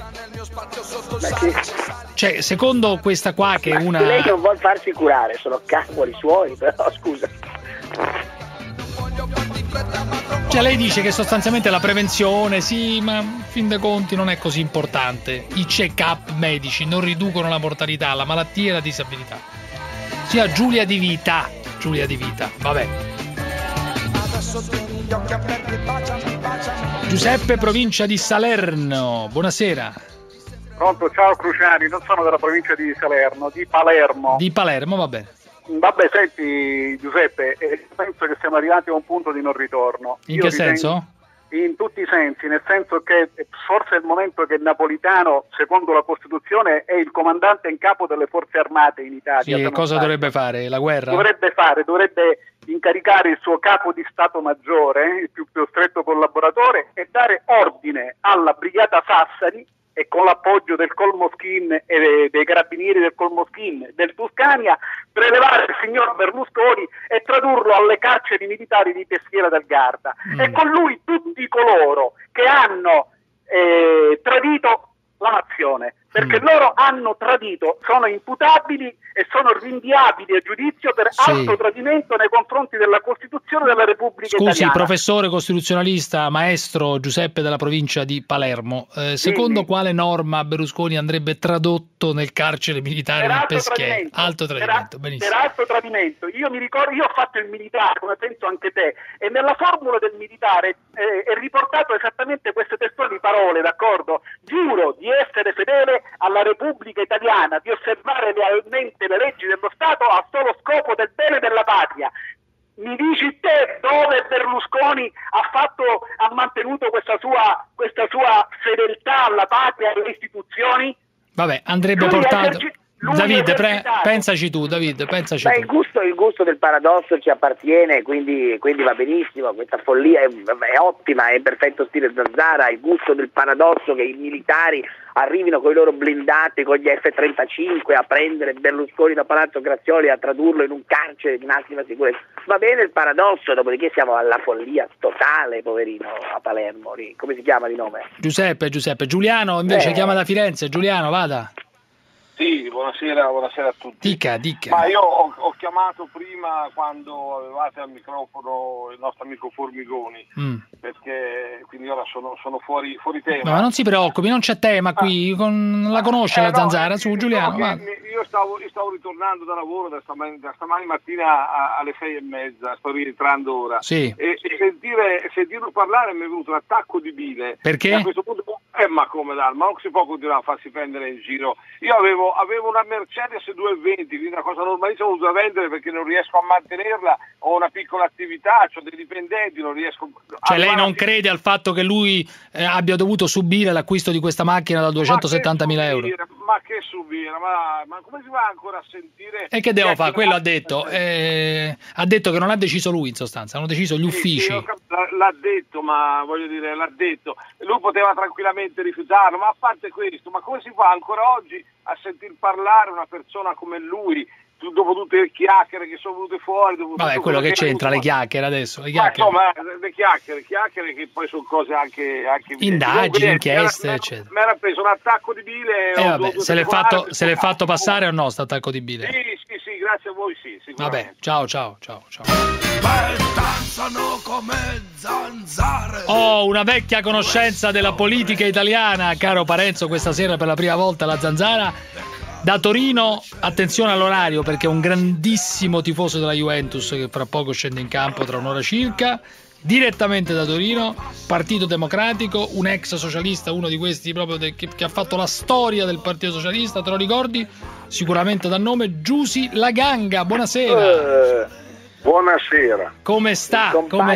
Cioè, secondo questa qua che è una... Lei non vuol farsi curare, sono cavoli suoi, però scusa. Cioè, lei dice che sostanzialmente la prevenzione, sì, ma in fin dei conti non è così importante. I check-up medici non riducono la mortalità, la malattia e la disabilità. Sia Giulia Di Vita, vabbè. Giuseppe, provincia di Salerno, buonasera. Pronto, ciao Cruciani, non sono della provincia di Salerno, di Palermo. Di Palermo, va bene. Vabbè, senti Giuseppe, penso che siamo arrivati a un punto di non ritorno. In che senso? In tutti i sensi, nel senso che forse è il momento che Napolitano, secondo la Costituzione, è il comandante in capo delle forze armate in Italia. Sì, e cosa dovrebbe fare? La guerra? Dovrebbe incaricare il suo capo di Stato Maggiore, il più stretto collaboratore, e dare ordine alla Brigata Sassari, e con l'appoggio del Colmoschin e dei carabinieri del Colmoschin, del Tuscania, prelevare il signor Berlusconi e tradurlo alle carceri militari di Peschiera del Garda. E con lui tutti coloro che hanno tradito la nazione. perché loro hanno tradito, sono imputabili e sono rinviabili a giudizio per alto tradimento nei confronti della Costituzione della Repubblica Italiana. Scusi, professore costituzionalista, maestro Giuseppe della provincia di Palermo, secondo quale norma Berlusconi andrebbe tradotto nel carcere militare di Peschiera? Alto tradimento, benissimo. Per alto tradimento. Io mi ricordo, io ho fatto il militare, come penso anche te, e nella formula del militare è riportato esattamente queste testuali parole, d'accordo? Giuro di essere fedele alla Repubblica Italiana, di osservare lealmente le leggi dello Stato a solo scopo del bene della patria. Mi dici te dove Berlusconi ha mantenuto questa sua fedeltà alla patria e alle istituzioni? Vabbè, andrebbe portato... Davide, pensaci tu, Davide, pensaci tu. Il gusto del paradosso ci appartiene, quindi va benissimo, questa follia è ottima, è in perfetto stile Zanzara, il gusto del paradosso che i militari arrivino con i loro blindati, con gli F-35 a prendere Berlusconi da Palazzo Grazioli, a tradurlo in un carcere di massima sicurezza. Va bene il paradosso, dopodiché siamo alla follia totale, poverino, a Palermo. Come si chiama di nome? Giuseppe. Giuliano invece chiama da Firenze. Giuliano, vada. Sì, buonasera a tutti. Dica. Ma io ho chiamato prima quando avevate al microfono il nostro amico Formigoni, perché quindi ora sono fuori tema. Ma non si preoccupi, non c'è tema qui, la conosce la Zanzara, su Giuliano. Io stavo ritornando da lavoro da stamani mattina alle 6:30, sto rientrando ora. Sì. E sentirlo parlare mi è venuto un attacco di bile. Perché? A questo punto, ma come ma non si può continuare a farsi prendere in giro. Io avevo una Mercedes 220, quindi una cosa normalissima, l'ho dovuta vendere perché non riesco a mantenerla, ho una piccola attività, ho dei dipendenti, non riesco... Cioè lei non crede al fatto che lui abbia dovuto subire l'acquisto di questa macchina da 270.000 euro? Ma che subire? Ma come si va ancora a sentire? E che devo fare? Quello ha detto. Ha detto che non ha deciso lui, in sostanza, hanno deciso gli uffici. L'ha detto, ma voglio dire, l'ha detto. Lui poteva tranquillamente rifiutarlo, ma a parte questo, ma come si fa ancora oggi a sentir parlare una persona come lui, dopo tutte le chiacchiere che sono venute fuori? Vabbè, quello che c'entra, le chiacchiere adesso? Le chiacchiere. Ma insomma, le chiacchiere che poi sono cose anche indagini, inchieste, eccetera. Mi era preso un attacco di bile. Vabbè, se l'è fatto passare o no, sto attacco di bile? Sì, grazie a voi, sì. Vabbè, ciao. Oh, una vecchia conoscenza della politica italiana, caro Parenzo, questa sera per la prima volta la Zanzara. Da Torino, attenzione all'orario perché è un grandissimo tifoso della Juventus che fra poco scende in campo tra un'ora circa, direttamente da Torino, Partito Democratico, un ex socialista, uno di questi proprio che ha fatto la storia del Partito Socialista, te lo ricordi? Sicuramente dal nome Giusy Laganga, buonasera. Buonasera. Come sta?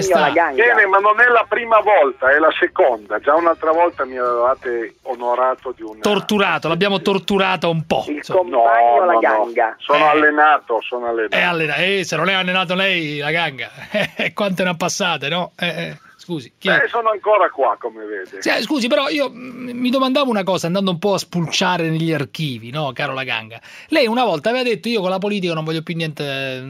Bene, ma non è la prima volta, è la seconda. Già un'altra volta mi avevate onorato di un... Torturato, l'abbiamo torturato un po'. Il compagno Laganga. Sono allenato. Se non è allenato lei, Laganga, quante ne ha passate, no? Scusi. Sono ancora qua, come vede. Scusi, però io mi domandavo una cosa, andando un po' a spulciare negli archivi, no, caro Laganga. Lei una volta aveva detto: io con la politica non voglio più niente,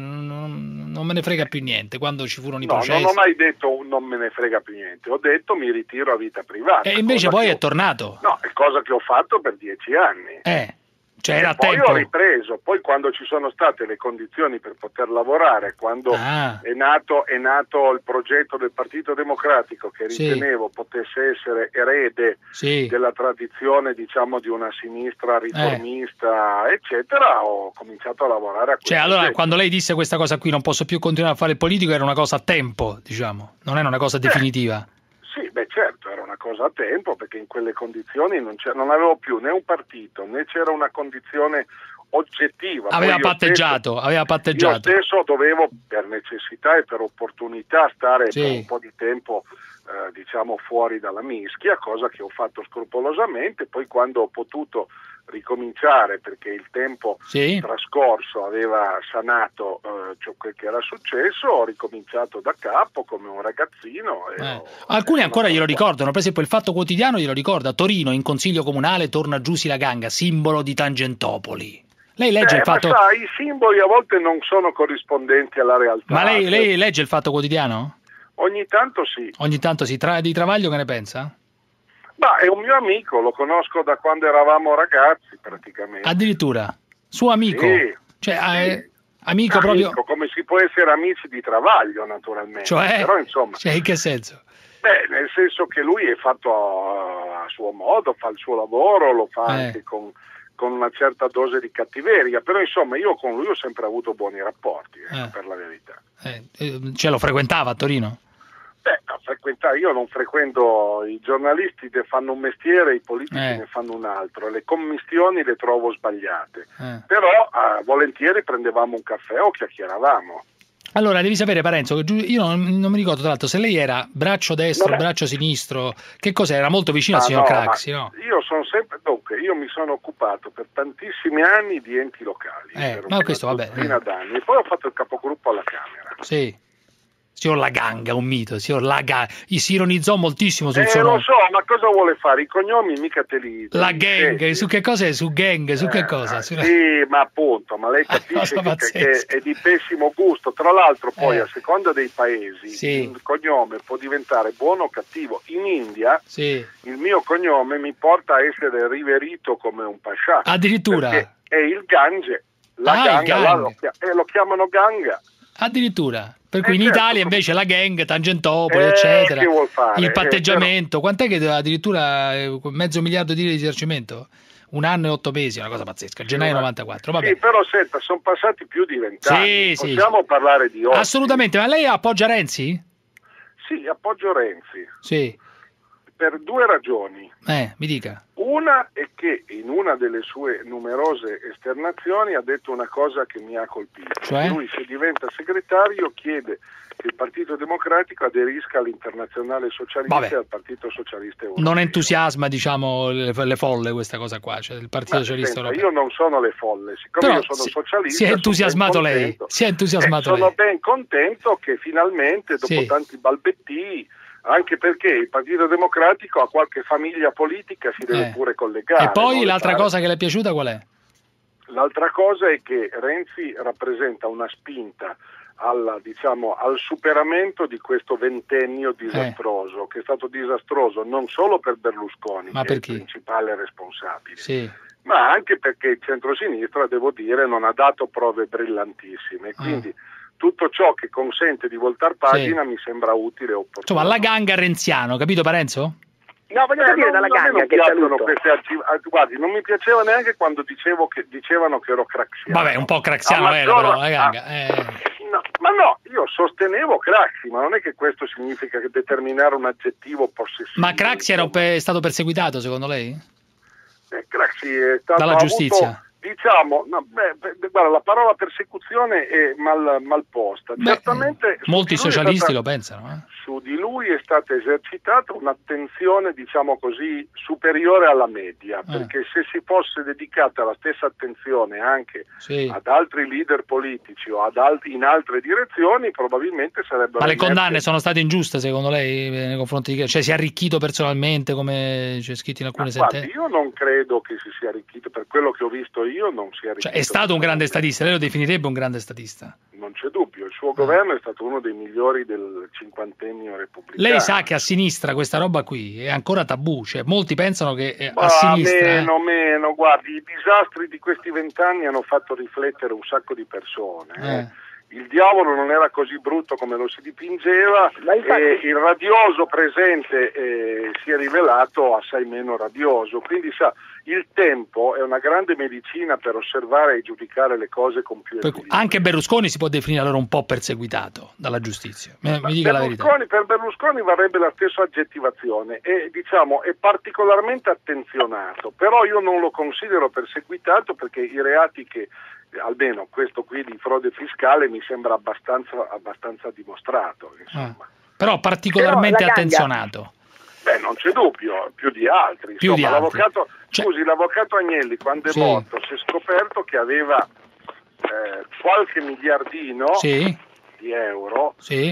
non me ne frega più niente, quando ci furono i processi. No, non ho mai detto non me ne frega più niente, ho detto mi ritiro a vita privata. E invece poi è tornato. No, è cosa che ho fatto per 10 anni. Cioè era poi tempo. Ho ripreso, poi quando ci sono state le condizioni per poter lavorare, quando è nato il progetto del Partito Democratico che ritenevo potesse essere erede della tradizione, diciamo, di una sinistra riformista, eccetera, ho cominciato a lavorare a questo. Cioè allora quando lei disse questa cosa qui, non posso più continuare a fare il politico, era una cosa a tempo, diciamo, non era una cosa definitiva. Sì, certo, era una cosa a tempo, perché in quelle condizioni non avevo più né un partito, né c'era una condizione oggettiva. Aveva patteggiato. Io stesso dovevo, per necessità e per opportunità, stare per un po' di tempo diciamo fuori dalla mischia, cosa che ho fatto scrupolosamente. Poi quando ho potuto ricominciare, perché il tempo trascorso aveva sanato ciò che era successo, ho ricominciato da capo come un ragazzino. Alcuni ancora glielo ricordano, per esempio il Fatto Quotidiano glielo ricorda: Torino in consiglio comunale torna Giusy Laganga, simbolo di Tangentopoli. Lei legge il Fatto... Ma sai, i simboli a volte non sono corrispondenti alla realtà. Ma lei legge il Fatto Quotidiano? Ogni tanto sì. Di Travaglio che ne pensa? Ma è un mio amico, lo conosco da quando eravamo ragazzi praticamente. Addirittura? Suo amico? Sì. Cioè, amico proprio... Come si può essere amici di travaglio, naturalmente. Cioè? Però insomma... Cioè, in che senso? Beh, nel senso che lui è fatto a suo modo, fa il suo lavoro, lo fa anche con una certa dose di cattiveria, però insomma io con lui ho sempre avuto buoni rapporti, per la verità. Ce lo frequentava a Torino? Beh, io non frequento, i giornalisti fanno un mestiere, i politici ne fanno un altro, le commistioni le trovo sbagliate, però volentieri prendevamo un caffè o chiacchieravamo. Allora, devi sapere, Parenzo, io non mi ricordo tra l'altro se lei era braccio destro, braccio sinistro, che cos'era? Era molto vicino al signor Craxi, no? Io sono sempre, io mi sono occupato per tantissimi anni di enti locali, ma questo va bene. D'anni, e poi ho fatto il capogruppo alla Camera. Sì. Signor Laganga, un mito, signor Laganga, si ironizzò moltissimo sul suo nome. Lo so, ma cosa vuole fare? I cognomi mica te li... La gang, su che cosa è? Su gang, su che cosa? Sì, ma appunto, ma lei capisce che è di pessimo gusto. Tra l'altro poi a seconda dei paesi il cognome può diventare buono o cattivo. In India il mio cognome mi porta a essere riverito come un pascià. Addirittura? È il Gange, Ganga. Lo chiamano Ganga. Addirittura? Per cui in Italia invece la gang, Tangentopoli, eccetera, il patteggiamento, quant'è che addirittura $500 milioni di risarcimento? 1 anno e 8 mesi, una cosa pazzesca, gennaio 94. Vabbè. Sì, però senta, sono passati più di 20 anni, possiamo parlare di oggi. Assolutamente, ma lei appoggia Renzi? Sì, appoggio Renzi. Sì. Per 2 ragioni. Mi dica. Una è che in una delle sue numerose esternazioni ha detto una cosa che mi ha colpito. Cioè? Lui, se diventa segretario, chiede che il Partito Democratico aderisca all'Internazionale Socialista e al Partito Socialista Europeo. Non entusiasma, diciamo, le folle questa cosa qua, cioè il Partito Socialista Europeo. Io non sono le folle, siccome io sono socialista. Si è entusiasmato lei. Sono ben contento che finalmente, dopo tanti balbettii, anche perché il Partito Democratico a qualche famiglia politica si deve pure collegare. E poi l'altra cosa che le è piaciuta qual è? L'altra cosa è che Renzi rappresenta una spinta al superamento di questo ventennio disastroso, che è stato disastroso non solo per Berlusconi, ma che è il principale responsabile, ma anche perché il centrosinistra, devo dire, non ha dato prove brillantissime, quindi tutto ciò che consente di voltar pagina mi sembra utile e opportuno. Insomma, la ganga renziano, capito Parenzo? No, voglio dire dalla ganga che guardi, non mi piaceva neanche quando dicevano che ero craxiano. Vabbè, un po' craxiano era però la ganga. No, io sostenevo Craxi, ma non è che questo significa che determinare un aggettivo possessivo. Ma Craxi è stato perseguitato secondo lei? Craxi è stato dalla giustizia. Guarda, la parola persecuzione è mal posta. Certamente molti socialisti lo pensano. Su di lui è stata esercitata un'attenzione, diciamo così, superiore alla media, perché se si fosse dedicata la stessa attenzione anche ad altri leader politici o in altre direzioni, probabilmente sarebbero... Ma le condanne sono state ingiuste secondo lei nei confronti di... Cioè si è arricchito personalmente, come c'è scritto in alcune sentenze? Io non credo che si sia arricchito, per quello che ho visto io non si è arricchito. Cioè, è stato un grande statista, lei lo definirebbe un grande statista? Non c'è dubbio, il suo governo è stato uno dei migliori del cinquantennio repubblicano. Lei sa che a sinistra questa roba qui è ancora tabù, cioè molti pensano che a sinistra... Meno, guardi, i disastri di questi 20 anni hanno fatto riflettere un sacco di persone. Il diavolo non era così brutto come lo si dipingeva e il radioso presente si è rivelato assai meno radioso, quindi il tempo è una grande medicina per osservare e giudicare le cose con più equilibrio. Anche Berlusconi si può definire allora un po' perseguitato dalla giustizia, mi dica la verità. Per Berlusconi varrebbe la stessa aggettivazione e è particolarmente attenzionato, però io non lo considero perseguitato perché i reati che almeno questo qui di frode fiscale mi sembra abbastanza dimostrato, insomma. Però particolarmente attenzionato. Non c'è dubbio, più di altri. L'avvocato Agnelli, quando è morto, si è scoperto che aveva qualche miliardino di euro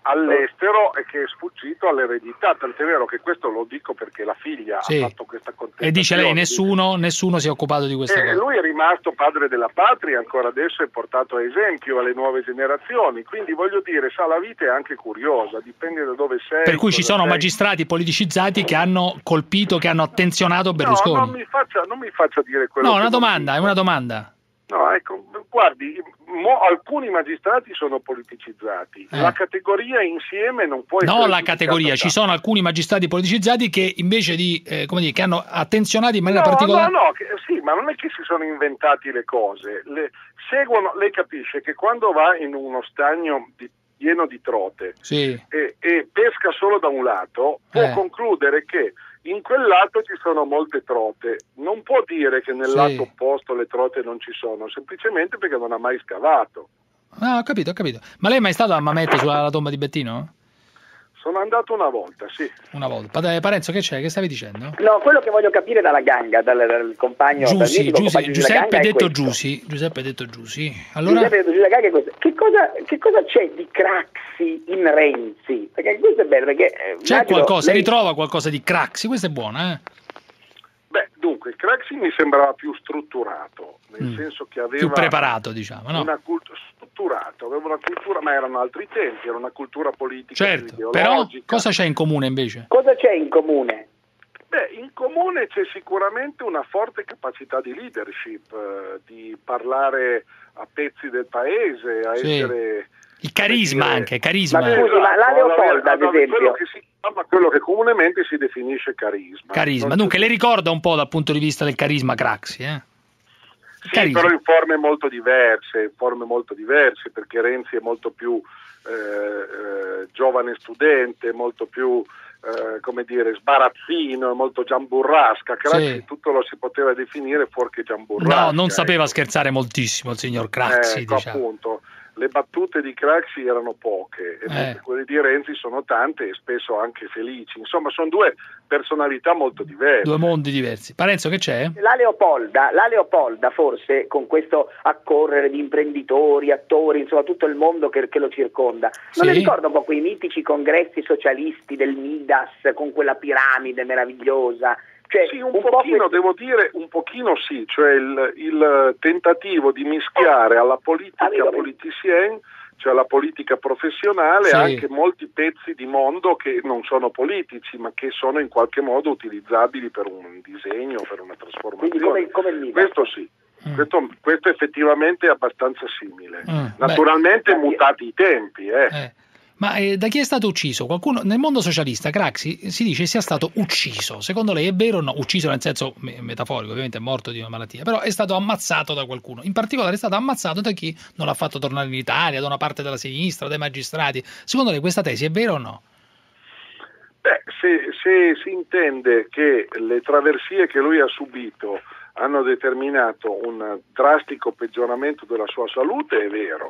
all'estero e che è sfuggito all'eredità, tant'è vero che questo lo dico perché la figlia ha fatto questa contestazione. E dice lei nessuno si è occupato di questa cosa. Lui è rimasto padre della patria, ancora adesso è portato a esempio alle nuove generazioni, quindi voglio dire, sa, la vita è anche curiosa, dipende da dove sei. Per cui ci sono magistrati politicizzati che hanno colpito, che hanno attenzionato Berlusconi. No, non mi faccia dire quello. No, è una domanda. No, ecco, guardi, alcuni magistrati sono politicizzati, la categoria insieme non può essere... No, la categoria, ci sono alcuni magistrati politicizzati che invece di, che hanno attenzionato in maniera particolare... Sì, ma non è che si sono inventati le cose, lei capisce che quando va in uno stagno pieno di trote e pesca solo da un lato, può concludere che in quel lato ci sono molte trote, non può dire che nel lato opposto le trote non ci sono, semplicemente perché non ha mai scavato. Ah, ho capito. Ma lei è mai stato a Mametto sulla tomba di Bettino? Sono andato una volta, sì. Una volta. Parenzo, che c'è? Che stavi dicendo? No, quello che voglio capire dalla ganga, dal compagno... Giuseppe ha detto Giussi. Allora... Giuseppe ha detto Giussi, è questo. Che cosa c'è di Craxi in Renzi? Perché questo è bello, perché... C'è qualcosa, ritrova qualcosa di Craxi, questa è buona, Beh, dunque, Craxi mi sembrava più strutturato, nel senso che aveva... Più preparato, diciamo, no? Strutturato, aveva una cultura, ma erano altri tempi, era una cultura politica, certo, però cosa c'è in comune invece? Cosa c'è in comune? Beh, in comune c'è sicuramente una forte capacità di leadership, di parlare a pezzi del paese, a essere... Il carisma anche, carisma. Ma scusi, ma la Leopolda, ad esempio... quello che comunemente si definisce carisma. Carisma, dunque le ricorda un po' dal punto di vista del carisma Craxi, Sì, però in forme molto diverse, perché Renzi è molto più giovane studente, molto più sbarazzino, molto giamburrasca. Craxi tutto lo si poteva definire fuorché giamburrasca. No, non sapeva scherzare moltissimo il signor Craxi, diciamo. Appunto. Le battute di Craxi erano poche, e quelle di Renzi sono tante e spesso anche felici. Insomma, sono due personalità molto diverse. Due mondi diversi. Parenzo, che c'è? La Leopolda forse, con questo accorrere di imprenditori, attori, insomma tutto il mondo che lo circonda, non le ricorda un po' quei mitici congressi socialisti del Midas con quella piramide meravigliosa? Cioè, sì, un pochino, devo dire, un pochino sì, cioè il tentativo di mischiare alla politica politicien, cioè alla politica professionale, anche molti pezzi di mondo che non sono politici, ma che sono in qualche modo utilizzabili per un disegno, per una trasformazione. Come il questo sì. Questo effettivamente è abbastanza simile. Naturalmente mutati i tempi. Ma da chi è stato ucciso? Qualcuno nel mondo socialista, Craxi, si dice sia stato ucciso. Secondo lei è vero o no? Ucciso nel senso metaforico, ovviamente è morto di una malattia, però è stato ammazzato da qualcuno. In particolare è stato ammazzato da chi non l'ha fatto tornare in Italia, da una parte della sinistra, dai magistrati. Secondo lei questa tesi è vera o no? Beh, se si intende che le traversie che lui ha subito hanno determinato un drastico peggioramento della sua salute, è vero.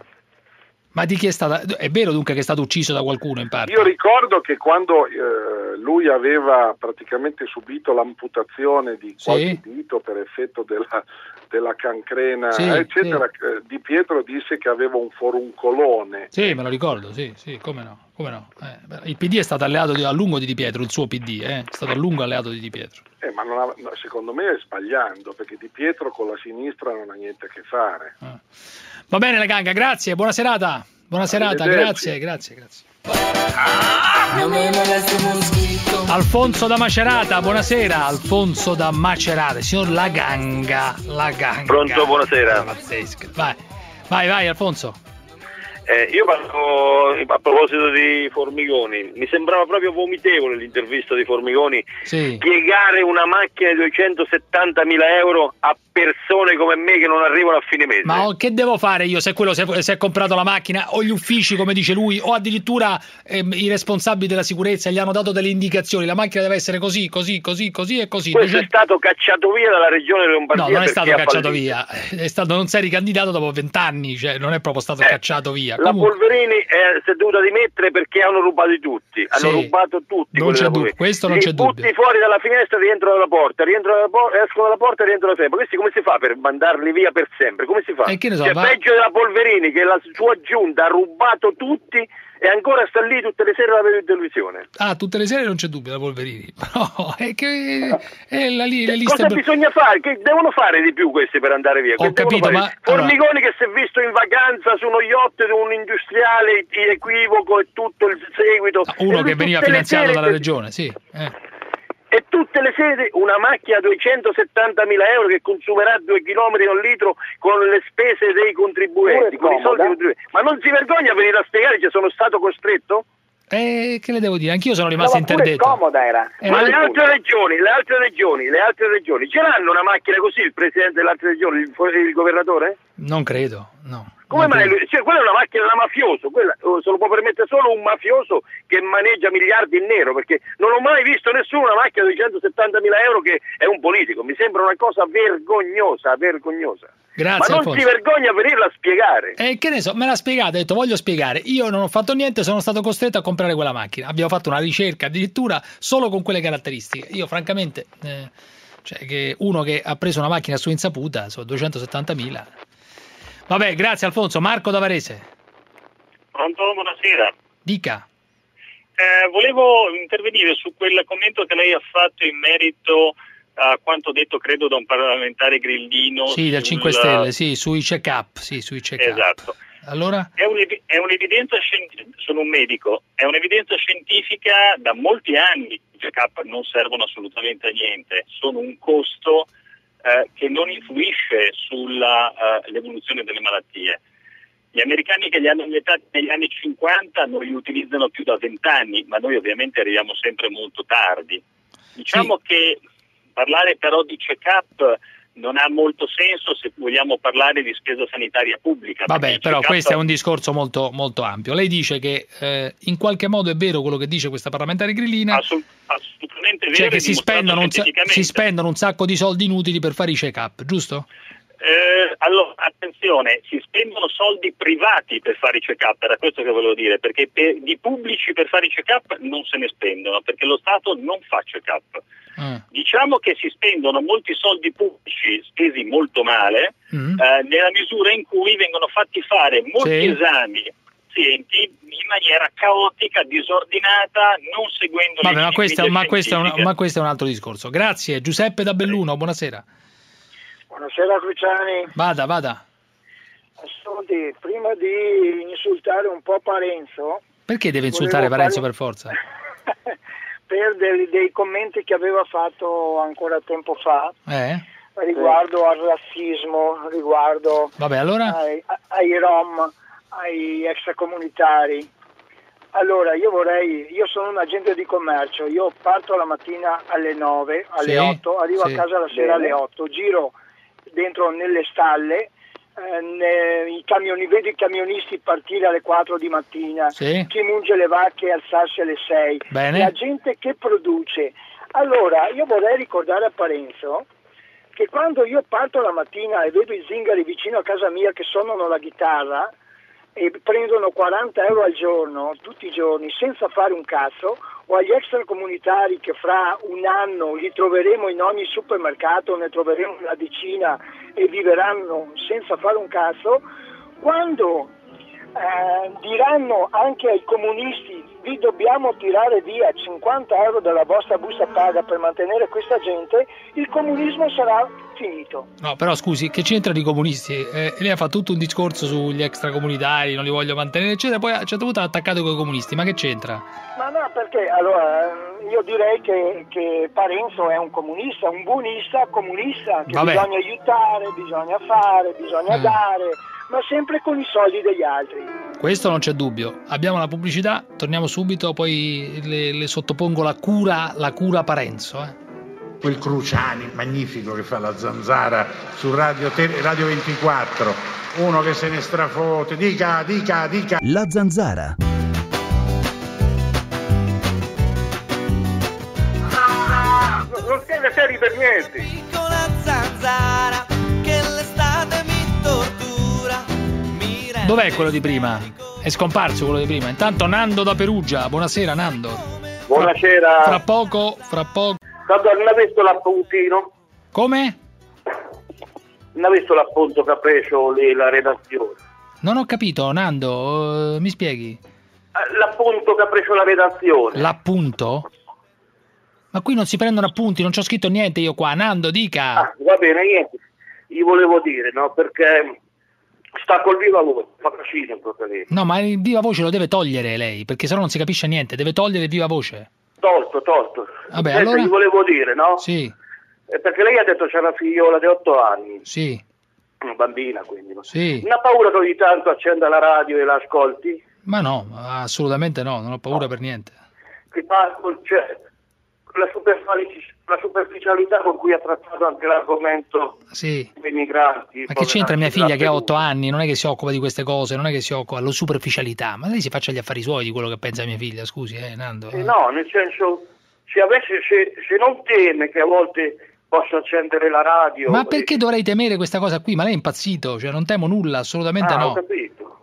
Ma di chi è stata? È vero dunque che è stato ucciso da qualcuno in parte? Io ricordo che quando lui aveva praticamente subito l'amputazione di qualche dito per effetto della cancrena, eccetera, Di Pietro disse che aveva un foruncolone. Sì, me lo ricordo, sì, come no. Il PD è stato alleato a lungo di Di Pietro, il suo PD, è stato a lungo alleato di Di Pietro. Ma secondo me è sbagliando, perché Di Pietro con la sinistra non ha niente a che fare. Va bene la ganga, grazie, buona serata. Buona serata, grazie. Alfonso da Macerata, buonasera. Alfonso da Macerata, signor La Ganga. Pronto, buonasera. Vai Alfonso. Io parlo a proposito di Formigoni, mi sembrava proprio vomitevole l'intervista di Formigoni, piegare una macchina di 270.000 euro a persone come me che non arrivano a fine mese. Ma che devo fare io se quello si è comprato la macchina, o gli uffici come dice lui, o addirittura i responsabili della sicurezza gli hanno dato delle indicazioni, la macchina deve essere così e così. Questo è stato cacciato via dalla regione Lombardia. No, non è stato cacciato via, non sei ricandidato dopo 20 anni, cioè non è proprio stato cacciato via. La Polverini si è dovuta dimettere perché hanno rubato tutti, rubato tutti. Non c'è dubbio, questo non c'è dubbio. Tutti fuori dalla finestra, rientrano dalla porta, escono dalla porta e rientrano sempre. Questi come si fa per mandarli via per sempre? Come si fa? Che ne so, peggio della Polverini, che la sua giunta ha rubato tutti e ancora sta lì tutte le sere la vedo in televisione. Ah, tutte le sere non c'è dubbio, la Polverini. No, è che è la lista. Cosa bisogna fare? Che devono fare di più questi per andare via? Ho capito, ma Formigoni che si è visto in vacanza su uno yacht di un industriale di equivoco e tutto il seguito. Uno che veniva finanziato dalla regione, sì. E tutte le sere una macchina a 270.000 euro che consumerà 2 chilometri al litro con le spese dei contribuenti, con i soldi dei contribuenti. Ma non si vergogna a venire a spiegare che sono stato costretto? Che le devo dire? Anch'io sono rimasto interdetto. Comoda era. Ma le altre regioni ce l'hanno una macchina così, il presidente delle altre regioni, il governatore? Non credo, no. Come mai? Quella è una macchina da mafioso, quella se lo può permettere solo un mafioso che maneggia miliardi in nero, perché non ho mai visto nessuno una macchina di 170.000 euro che è un politico, mi sembra una cosa vergognosa. Grazie, ma non si vergogna a venirla a spiegare. Che ne so, me l'ha spiegato, ha detto voglio spiegare, io non ho fatto niente, sono stato costretto a comprare quella macchina, abbiamo fatto una ricerca addirittura solo con quelle caratteristiche. Io francamente, che uno che ha preso una macchina a sua insaputa, sono 270.000. Vabbè, grazie Alfonso. Marco da Varese. Pronto, buonasera. Dica. Volevo intervenire su quel commento che lei ha fatto in merito a quanto detto, credo, da un parlamentare grillino. Sì, del 5 Stelle, sì, sui check-up. Esatto. Allora? È un'evidenza scientifica, sono un medico, è un'evidenza scientifica da molti anni. I check-up non servono assolutamente a niente, sono un costo che non influisce sull'evoluzione delle malattie. Gli americani che li hanno inventati negli anni 50 non li utilizzano più da 20 anni, ma noi ovviamente arriviamo sempre molto tardi. Diciamo che parlare però di check-up non ha molto senso se vogliamo parlare di spesa sanitaria pubblica. Vabbè, però questo è un discorso molto, molto ampio. Lei dice che in qualche modo è vero quello che dice questa parlamentare grillina? Assolutamente vero. Cioè che si spendono un sacco di soldi inutili per fare i check-up, giusto? Allora, attenzione, si spendono soldi privati per fare i check-up, era questo che volevo dire, perché di pubblici per fare i check-up non se ne spendono, perché lo Stato non fa check-up. Diciamo che si spendono molti soldi pubblici spesi molto male, nella misura in cui vengono fatti fare molti esami pazienti in maniera caotica, disordinata, non seguendo le linee ma questo è un altro discorso. Grazie. Giuseppe da Belluno, buonasera. Buonasera Cruciani. Vada. Ascolti, prima di insultare un po' Parenzo... Perché deve insultare Parenzo per forza? Per dei commenti che aveva fatto ancora tempo fa riguardo al razzismo, riguardo ai Rom, ai extracomunitari. Allora, io sono un agente di commercio, io parto la mattina alle 9, alle 8, arrivo a casa la sera alle 8, giro dentro nelle stalle, vedo i camionisti partire alle 4 di mattina, chi munge le vacche alzarsi alle 6, la gente che produce. Allora, io vorrei ricordare a Parenzo che quando io parto la mattina e vedo i zingari vicino a casa mia che suonano la chitarra e prendono 40 euro al giorno, tutti i giorni, senza fare un cazzo, o agli extracomunitari che fra un anno li troveremo in ogni supermercato, ne troveremo una decina e viveranno senza fare un cazzo, quando diranno anche ai comunisti vi dobbiamo tirare via 50 euro dalla vostra busta paga per mantenere questa gente, il comunismo sarà finito. No, però scusi, che c'entra di comunisti? Lei ha fatto tutto un discorso sugli extracomunitari, non li voglio mantenere, eccetera, poi a un certo punto ha attaccato con i comunisti, ma che c'entra? Ma no, perché allora io direi che Parenzo è un comunista, un buonista comunista, che bisogna aiutare, bisogna fare, bisogna dare, ma sempre con i soldi degli altri. Questo non c'è dubbio. Abbiamo la pubblicità, torniamo subito, poi le sottopongo la cura Parenzo. Quel Cruciani magnifico che fa la zanzara su Radio 24, uno che se ne strafotte, dica. La zanzara. Non siete seri per niente. Piccola zanzara che l'estate mi tortura. Dov'è quello di prima? È scomparso quello di prima. Intanto Nando da Perugia. Buonasera Nando. Buonasera. Fra poco. Non ha visto l'appuntino? Come? Non ha visto l'appunto che ha preso la redazione? Non ho capito, Nando, mi spieghi? L'appunto che ha preso la redazione. L'appunto? Ma qui non si prendono appunti, non c'ho scritto niente io qua. Nando, dica. Va bene, niente. Gli volevo dire, no, perché sta col viva voce, fa casino proprio lì. No, ma il viva voce lo deve togliere lei, perché sennò non si capisce niente, deve togliere il viva voce. Tolto. Vabbè, Senta, allora... gli volevo dire, no? Sì. Perché lei ha detto c'è una figliola di 8 anni. Sì. Una bambina, quindi. Sì. Non ha paura che ogni tanto accenda la radio e la ascolti? Ma no, assolutamente no, non ho paura per niente. Che fa, cioè, la superficialità con cui ha trattato anche l'argomento dei migranti. Ma che c'entra mia figlia che ha 8 anni, non è che si occupa di queste cose, non è che si occupa della superficialità, ma lei si faccia gli affari suoi di quello che pensa mia figlia, scusi, Nando. No, nel senso, se non teme che a volte posso accendere la radio... Ma perché dovrei temere questa cosa qui? Ma lei è impazzito, cioè non temo nulla, assolutamente no. Ho capito.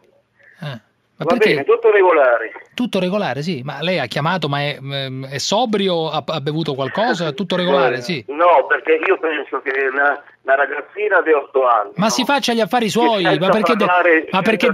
Ma va perché? Bene, tutto regolare. Tutto regolare, sì. Ma lei ha chiamato, ma è sobrio? Ha bevuto qualcosa? Tutto regolare, sì. No, perché io penso che una ragazzina di 8 anni... Ma si faccia gli affari suoi, ma perché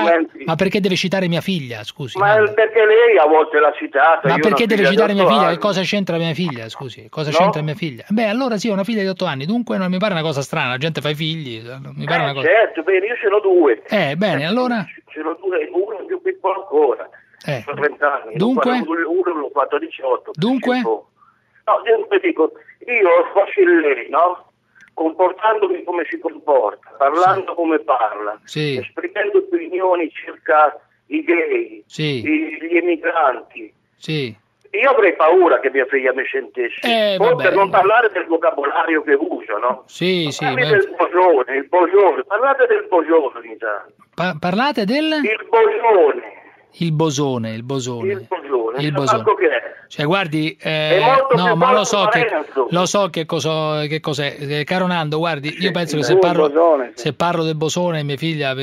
deve citare mia figlia, scusi? Ma perché lei a volte l'ha citata. Ma perché deve citare mia figlia? Che cosa c'entra mia figlia, scusi? Cosa c'entra mia figlia? Beh, allora sì, ho una figlia di 8 anni, dunque non mi pare una cosa strana, la gente fa i figli, mi pare una cosa... Certo, bene, io ce n'ho 2. Bene, allora... Ce n'ho 2, uno è più piccolo ancora. Ho 30 anni. Dunque? Uno l'ho fatto a 18. Dunque? No, dunque dico, io fossi lei, no? Comportandomi come si comporta, parlando come parla, esprimendo opinioni circa i gay, gli emigranti. Sì. Io avrei paura che mia figlia mi sentisse. Poi per non parlare del vocabolario che uso, no? Sì. Del bosone, il bosone. Parlate del bosone ogni tanto. Parlate del? Il bosone. Il bosone. Il bosone. Che è? Cioè, guardi, no, ma lo so che cos'è. Caro Nando, guardi, io penso che se parlo del bosone, mia figlia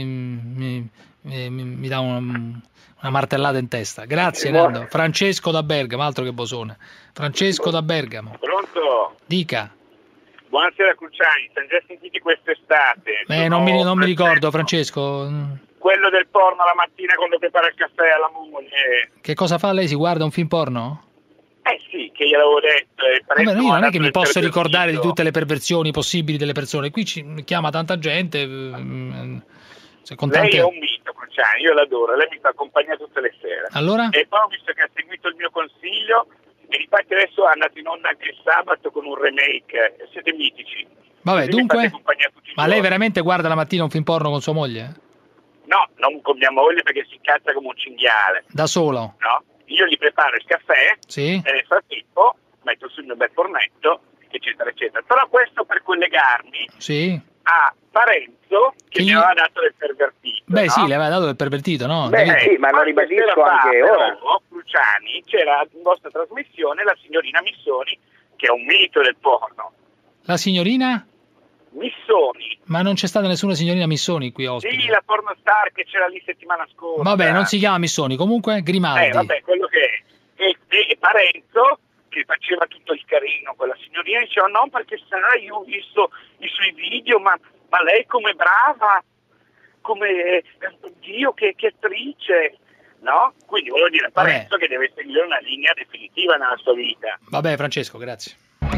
mi dà una martellata in testa. Grazie, Nando. Francesco da Bergamo, altro che bosone. Francesco da Bergamo. Pronto? Dica. Buonasera Cruciani, siamo già sentiti quest'estate. Non mi ricordo, Francesco. Quello del porno la mattina quando prepara il caffè alla moglie. Che cosa fa lei? Si guarda un film porno? Sì, che gliel'avevo detto. Vabbè, io non è che mi posso ricordare di tutte le perversioni possibili delle persone. Qui ci chiama tanta gente. Lei è un mito, Cruciani, io l'adoro, lei mi fa compagnia tutte le sere. Allora? E poi ho visto che ha seguito il mio consiglio e infatti adesso è andato in onda anche il sabato con un remake. Siete mitici. Vabbè, dunque, ma lei veramente guarda la mattina un film porno con sua moglie? No, non con mia moglie perché si incazza come un cinghiale. Da solo? No, io gli preparo il caffè e nel frattempo metto sul mio bel fornetto, eccetera, eccetera. Però questo per collegarmi a Parenzo che mi aveva dato del pervertito. Beh, sì, le aveva dato del pervertito, no? Sì, ma lo ribadisco anche ora. Cruciani, c'era in vostra trasmissione la signorina Missoni, che è un mito del porno. La signorina? Missoni. Ma non c'è stata nessuna signorina Missoni qui ospite? Sì, la pornostar che c'era lì settimana scorsa. Vabbè, non si chiama Missoni, comunque Grimaldi. Vabbè, quello che è. E Parenzo, che faceva tutto il carino con la signorina, diceva no, perché sai, io ho visto i suoi video, ma lei come brava, come Dio, che attrice, no? Quindi volevo dire a Parenzo che deve seguire una linea definitiva nella sua vita. Vabbè, Francesco, grazie.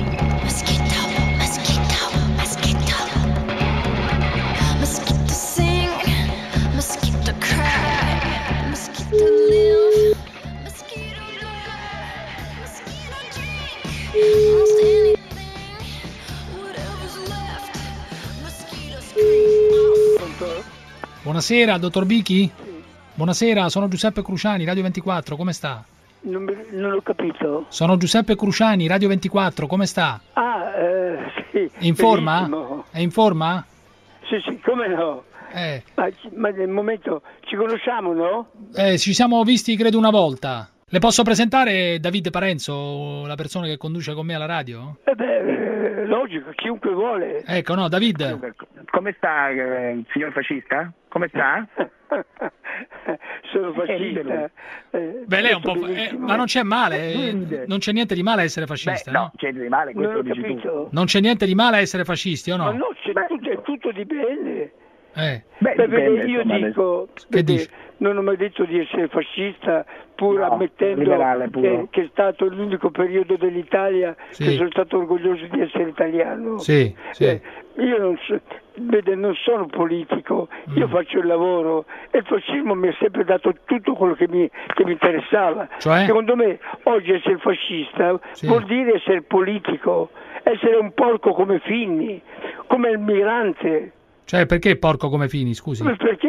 Buonasera, dottor Bichi? Buonasera, sono Giuseppe Cruciani, Radio 24, come sta? Non ho capito. Sono Giuseppe Cruciani, Radio 24, come sta? Sì. In forma? Benissimo. È in forma? Sì, come no? Ma nel momento ci conosciamo, no? Ci siamo visti credo una volta. Le posso presentare Davide Parenzo, la persona che conduce con me alla radio? Logico, chiunque vuole. Ecco, no, Davide. Come sta, signor fascista? Come sta? Sono fascista. Beh, lei è un po'... ma non c'è male, non c'è niente di male a essere fascista, no? C'è di male, questo non ho dici capito. tu. Non c'è niente di male a essere fascisti, o no? Ma no, è tutto dipende. Dipende, io insomma, dico, non ho mai detto di essere fascista, pur ammettendo che è stato l'unico periodo dell'Italia che sono stato orgoglioso di essere italiano. Io non sono politico, io faccio il lavoro e il fascismo mi ha sempre dato tutto quello che mi interessava. Secondo me oggi essere fascista vuol dire essere politico, essere un porco come Fini, come il Mirante. Cioè, perché porco come Fini, scusi? Perché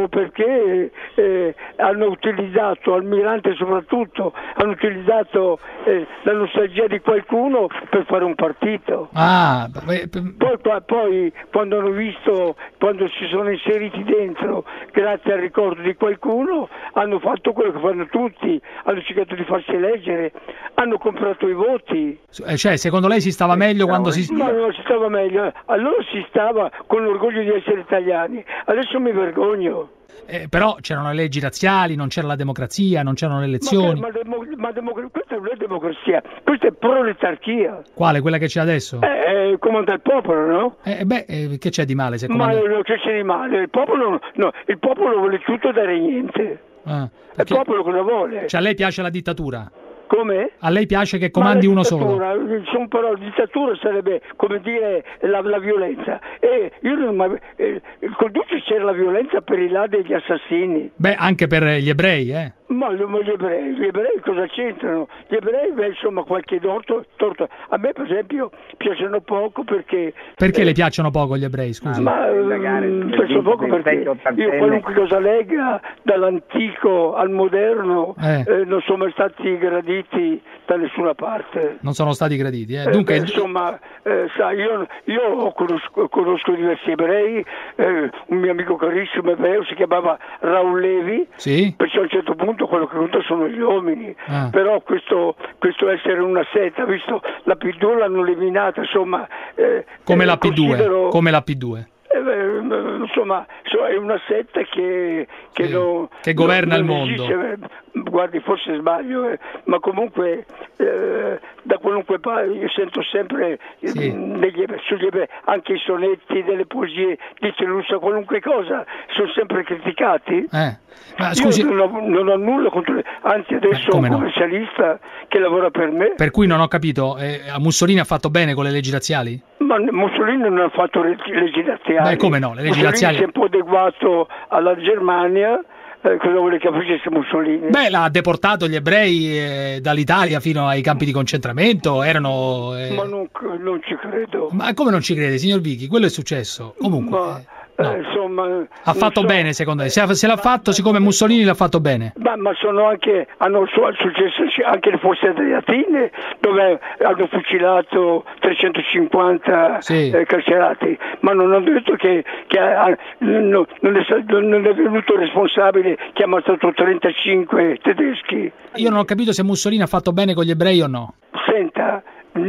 hanno utilizzato, Almirante soprattutto, hanno utilizzato la nostalgia di qualcuno per fare un partito. Poi quando hanno visto, quando si sono inseriti dentro, grazie al ricordo di qualcuno, hanno fatto quello che fanno tutti, hanno cercato di farsi eleggere, hanno comprato i voti. Cioè, secondo lei si stava meglio quando si... No, non si stava meglio, allora si stava con l'orgoglio di essere italiani, adesso mi vergogno. Però c'erano le leggi razziali, non c'era la democrazia, non c'erano le elezioni. Ma questa non è democrazia, questa è proletarchia. Quale? Quella che c'è adesso? Comanda il popolo, no? Che c'è di male? Se Ma che c'è di male? Il popolo vuole tutto dare niente. Il popolo cosa vuole? Cioè a lei piace la dittatura? Come? A lei piace che comandi uno solo? Però dittatura sarebbe come dire la violenza. Con tutti c'era la violenza per i là degli assassini. Anche per gli ebrei, Ma gli ebrei cosa c'entrano? Gli ebrei, insomma, qualche torto. A me, per esempio, piacciono poco perché... Perché le piacciono poco gli ebrei, scusi? Piacciono poco perché io qualunque cosa legga, dall'antico al moderno, non sono mai stati graditi da nessuna parte. Non sono stati graditi, Dunque... insomma, sai, io conosco diversi ebrei, un mio amico carissimo ebreo si chiamava Raul Levi, perciò a un certo punto quello che conta sono gli uomini, però questo essere una setta, visto la P2 l'hanno eliminata, insomma... come la P2, come la P2. Insomma, è una setta che governa il mondo. Guardi, forse sbaglio, ma comunque da qualunque parte io sento sempre sugli ebrei, anche i sonetti, delle poesie di Telussa, qualunque cosa, sono sempre criticati. Ma scusi, io non ho nulla contro, anzi adesso ho un commercialista che lavora per me. Per cui non ho capito, Mussolini ha fatto bene con le leggi razziali? Ma Mussolini non ha fatto leggi razziali. Come no? Le leggi razziali... si è un po' adeguato alla Germania. Cosa vuole che facesse Mussolini? L'ha deportato gli ebrei dall'Italia fino ai campi di concentramento, erano... Ma non ci credo. Ma come non ci crede, signor Vichi? Quello è successo. Comunque... insomma, ha fatto bene, secondo lei? Se l'ha fatto, siccome Mussolini l'ha fatto bene. Ma hanno successo anche le forze adriatine, dove hanno fucilato 350 carcerati, ma non hanno detto che non è venuto responsabile che ha ammazzato 35 tedeschi. Io non ho capito se Mussolini ha fatto bene con gli ebrei o no. Senta,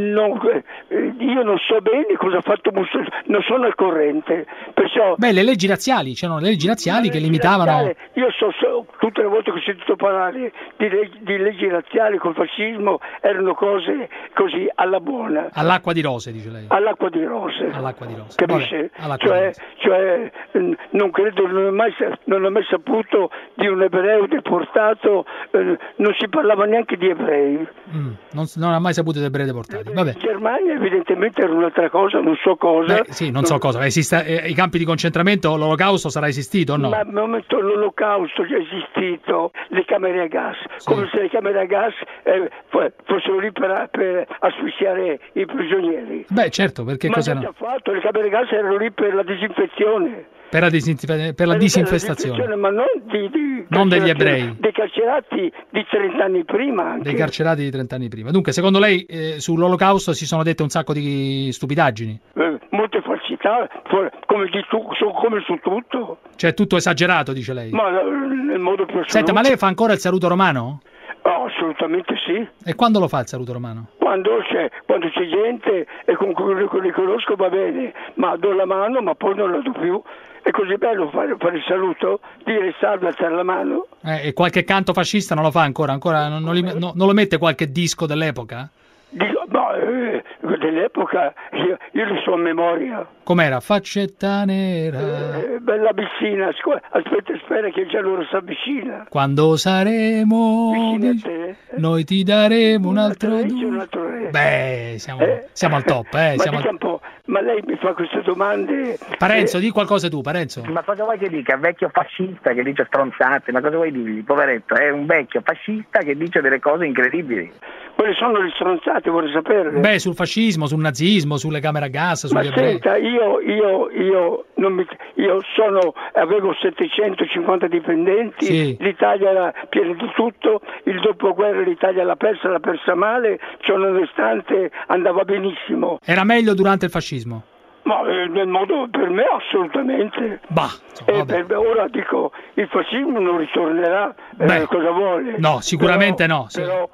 io non so bene cosa ha fatto Mussolini, non sono al corrente, perciò... le leggi razziali, c'erano le leggi razziali che limitavano... Io so tutte le volte che ho sentito parlare di leggi razziali col fascismo erano cose così alla buona. All'acqua di rose, dice lei. All'acqua di rose. Capisce? Cioè, non credo, non ho mai saputo di un ebreo deportato, non si parlava neanche di ebrei. Non ha mai saputo di ebrei deportati. Vabbè. In Germania evidentemente era un'altra cosa, non so cosa. Non so cosa. I campi di concentramento, l'olocausto sarà esistito o no? Ma al momento l'olocausto è esistito, le camere a gas, come se le camere a gas fossero lì per asfissiare i prigionieri. Certo, perché cosa hanno fatto? Le camere a gas erano lì per la disinfezione. Per la disinfestazione, ma non degli ebrei, dei carcerati di 30 anni prima. Dei carcerati di 30 anni prima. Dunque, secondo lei, sull'olocausto si sono dette un sacco di stupidaggini? Molte falsità, come su tutto. Cioè, tutto esagerato, dice lei? Ma nel modo più assoluto. Senta, ma lei fa ancora il saluto romano? Assolutamente sì. E quando lo fa il saluto romano? Quando c'è gente e con cui riconosco va bene, ma do la mano, ma poi non la do più. È così bello fare il saluto, dire salve, alzare la mano. E qualche canto fascista non lo fa ancora non lo mette qualche disco dell'epoca? Dell'epoca io lo so a memoria. Com'era? Faccetta nera. Bella vicina, aspetta, spera che già loro si avvicina. Quando saremo noi ti daremo un altro re. Beh, siamo al top, un po', ma lei mi fa queste domande. Parenzo, di qualcosa tu, Parenzo. Ma cosa vuoi che dica? Vecchio fascista che dice stronzate, ma cosa vuoi dirgli? Poveretto, è un vecchio fascista che dice delle cose incredibili. Quali sono le stronzate, vorrei saperle? Beh, sul fascismo, sul nazismo, sulle camere a gas, sugli ebrei. Senta, avevo 750 dipendenti, sì. L'Italia era piena di tutto, il dopoguerra l'Italia l'ha persa male, ciò nonostante andava benissimo. Era meglio durante il fascismo? Ma nel modo, per me assolutamente. Ora dico, il fascismo non ritornerà, cosa vuole? No, sicuramente però, no. Sì. Però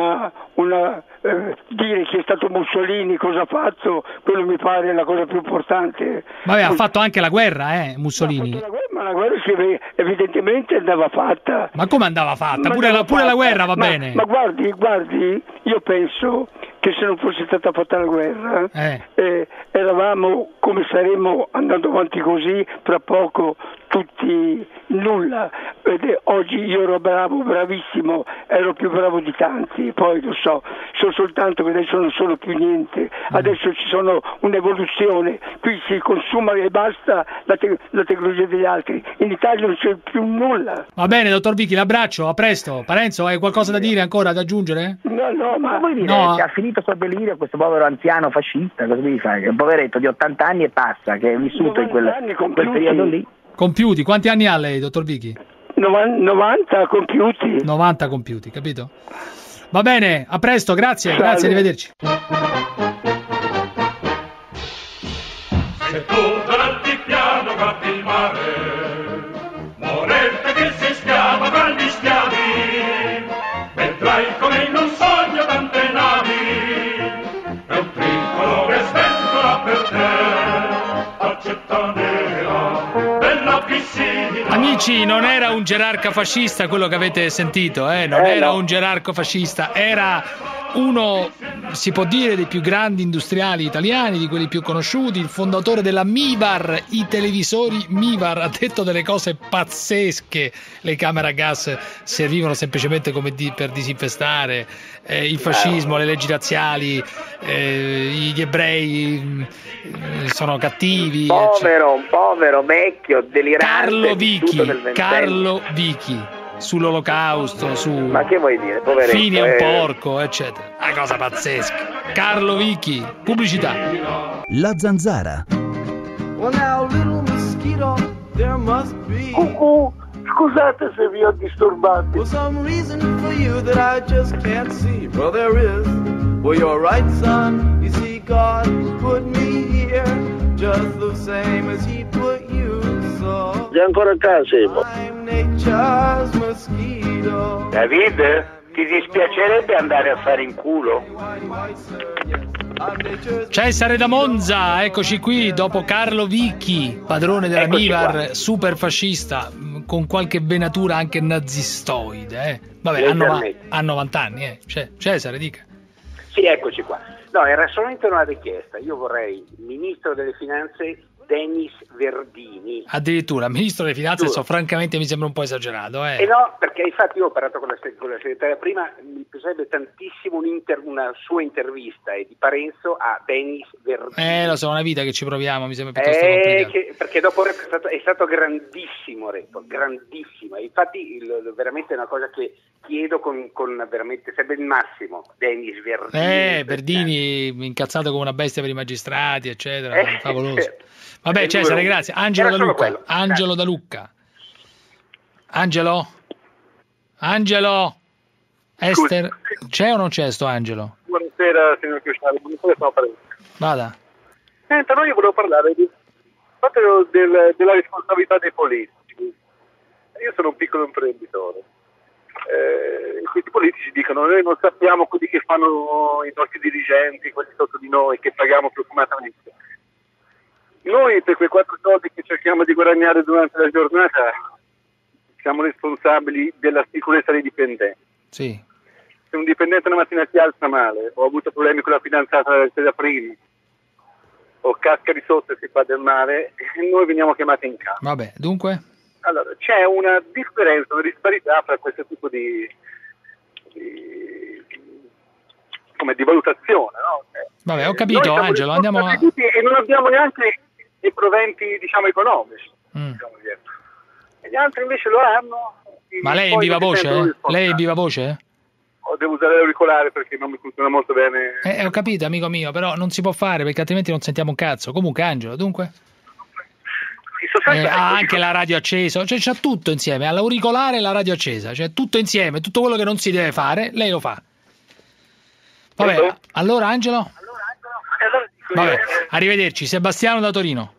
dire che è stato Mussolini, cosa ha fatto, quello mi pare la cosa più importante. Vabbè, ha fatto anche la guerra, Mussolini. Ma la guerra evidentemente andava fatta. Ma come andava fatta? Pure la guerra va bene. Ma guardi, io penso che se non fosse stata fatta la guerra eravamo come saremo andando avanti così, tra poco tutti nulla. Oggi io ero bravissimo, ero più bravo di tanti, poi lo so soltanto che adesso non sono più niente, adesso ci sono un'evoluzione, qui si consuma e basta la tecnologia degli altri, in Italia non c'è più nulla. Va bene, dottor Vicchi, l'abbraccio, a presto. Parenzo, hai qualcosa da dire ancora, da aggiungere? No, ma vuoi dire che ha finito suo delirio questo povero anziano fascista, cosa devi fare? Un poveretto di 80 anni e passa, che è vissuto in quel periodo lì. Compiuti, quanti anni ha lei, dottor Vicchi? 90 compiuti. 90 compiuti, capito? Va bene, a presto, grazie, arrivederci. Se tu dall'altipiano guardi il mare, morente che si schiava tra gli schiavi, vedrai come in un sogno tante navi, e un tricolore sventola per te, accetta nera, bella piscina. Amici, non era un gerarca fascista quello che avete sentito, non era un gerarca fascista, era uno, si può dire, dei più grandi industriali italiani, di quelli più conosciuti, il fondatore della Mivar, i televisori Mivar, ha detto delle cose pazzesche. Le camere a gas servivano semplicemente come per disinfestare, il fascismo, le leggi razziali, gli ebrei sono cattivi. Un povero vecchio delirante. Carlo Vicchi. Sull'olocausto, ma che vuoi dire, poveretto? Fini a un porco, eccetera. Una cosa pazzesca. Carlo Vicchi, pubblicità. La Zanzara. Scusate se vi ho disturbato. For some reason for you that I just can't see. Well, there is. Well, you're right, son. You see, God put me here just the same as He put you. So sei ancora a casa, I'm nature's mosquito. David, ti dispiacerebbe andare a fare in culo? Cesare da Monza, eccoci qui, dopo Carlo Vicchi, padrone della Mivar, super fascista, con qualche venatura anche nazistoide. Vabbè, ha 90 anni, Cesare, dica. Sì, eccoci qua. No, era solamente una richiesta. Io vorrei il ministro delle finanze Denis Verdini. Addirittura, ministro delle finanze, francamente mi sembra un po' esagerato. No, perché infatti io ho parlato con la segretaria prima, mi piacerebbe tantissimo una sua intervista di Parenzo a Denis Verdini. Lo so, una vita che ci proviamo, mi sembra piuttosto complicato. Perché dopo è stato grandissimo, grandissimo. Infatti veramente è una cosa che chiedo con veramente, sarebbe il massimo, Denis Verdini. Verdini incazzato come una bestia per i magistrati, eccetera, favoloso. Vabbè, Cesare, grazie. Angelo da Lucca. Angelo da Lucca. Angelo? Ester? C'è o non c'è sto Angelo? Buonasera, signor Cruciale. Buonasera, sono Parenzo. Vada. Senta, io volevo parlare della responsabilità dei politici. Io sono un piccolo imprenditore. Questi politici dicono: noi non sappiamo quelli che fanno i nostri dirigenti, quelli sotto di noi, che paghiamo profumatamente. Noi per quei 4 soldi che cerchiamo di guadagnare durante la giornata siamo responsabili della sicurezza dei dipendenti. Sì. se un dipendente una mattina si alza male, ho avuto problemi con la fidanzata da prima, o casca di sotto e si fa del male, noi veniamo chiamati in campo. Vabbè, dunque? Allora, c'è una differenza, una disparità fra questo tipo di valutazione, no? Vabbè, ho capito, Angelo, andiamo a... E non abbiamo neanche i proventi, diciamo, economici. Diciamo, e gli altri invece lo hanno. Ma lei è in viva voce? Lei è in viva voce? Devo usare l'auricolare perché non mi funziona molto bene. Ho capito, amico mio, però non si può fare perché altrimenti non sentiamo un cazzo. Comunque, Angelo, dunque? Ha anche la radio accesa, cioè c'ha tutto insieme, ha l'auricolare e la radio accesa, cioè tutto insieme, tutto quello che non si deve fare, lei lo fa. Vabbè, allora Angelo? Vabbè, arrivederci, Sebastiano da Torino.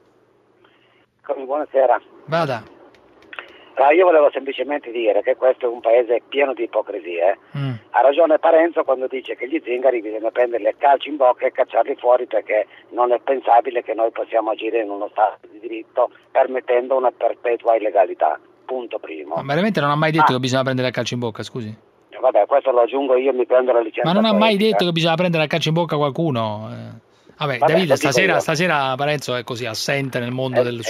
Buonasera. Vada. Io volevo semplicemente dire che questo è un paese pieno di ipocrisie. Ha ragione Parenzo quando dice che gli zingari bisogna prenderli a calci in bocca e cacciarli fuori perché non è pensabile che noi possiamo agire in uno Stato di diritto permettendo una perpetua illegalità. Punto primo. Ma veramente non ha mai detto che bisogna prendere a calci in bocca, scusi? Vabbè, questo lo aggiungo io, mi prendo la licenza. Ma non ha mai detto che bisogna prendere a calci in bocca qualcuno? Vabbè, Davide, stasera Parenzo è così assente nel mondo del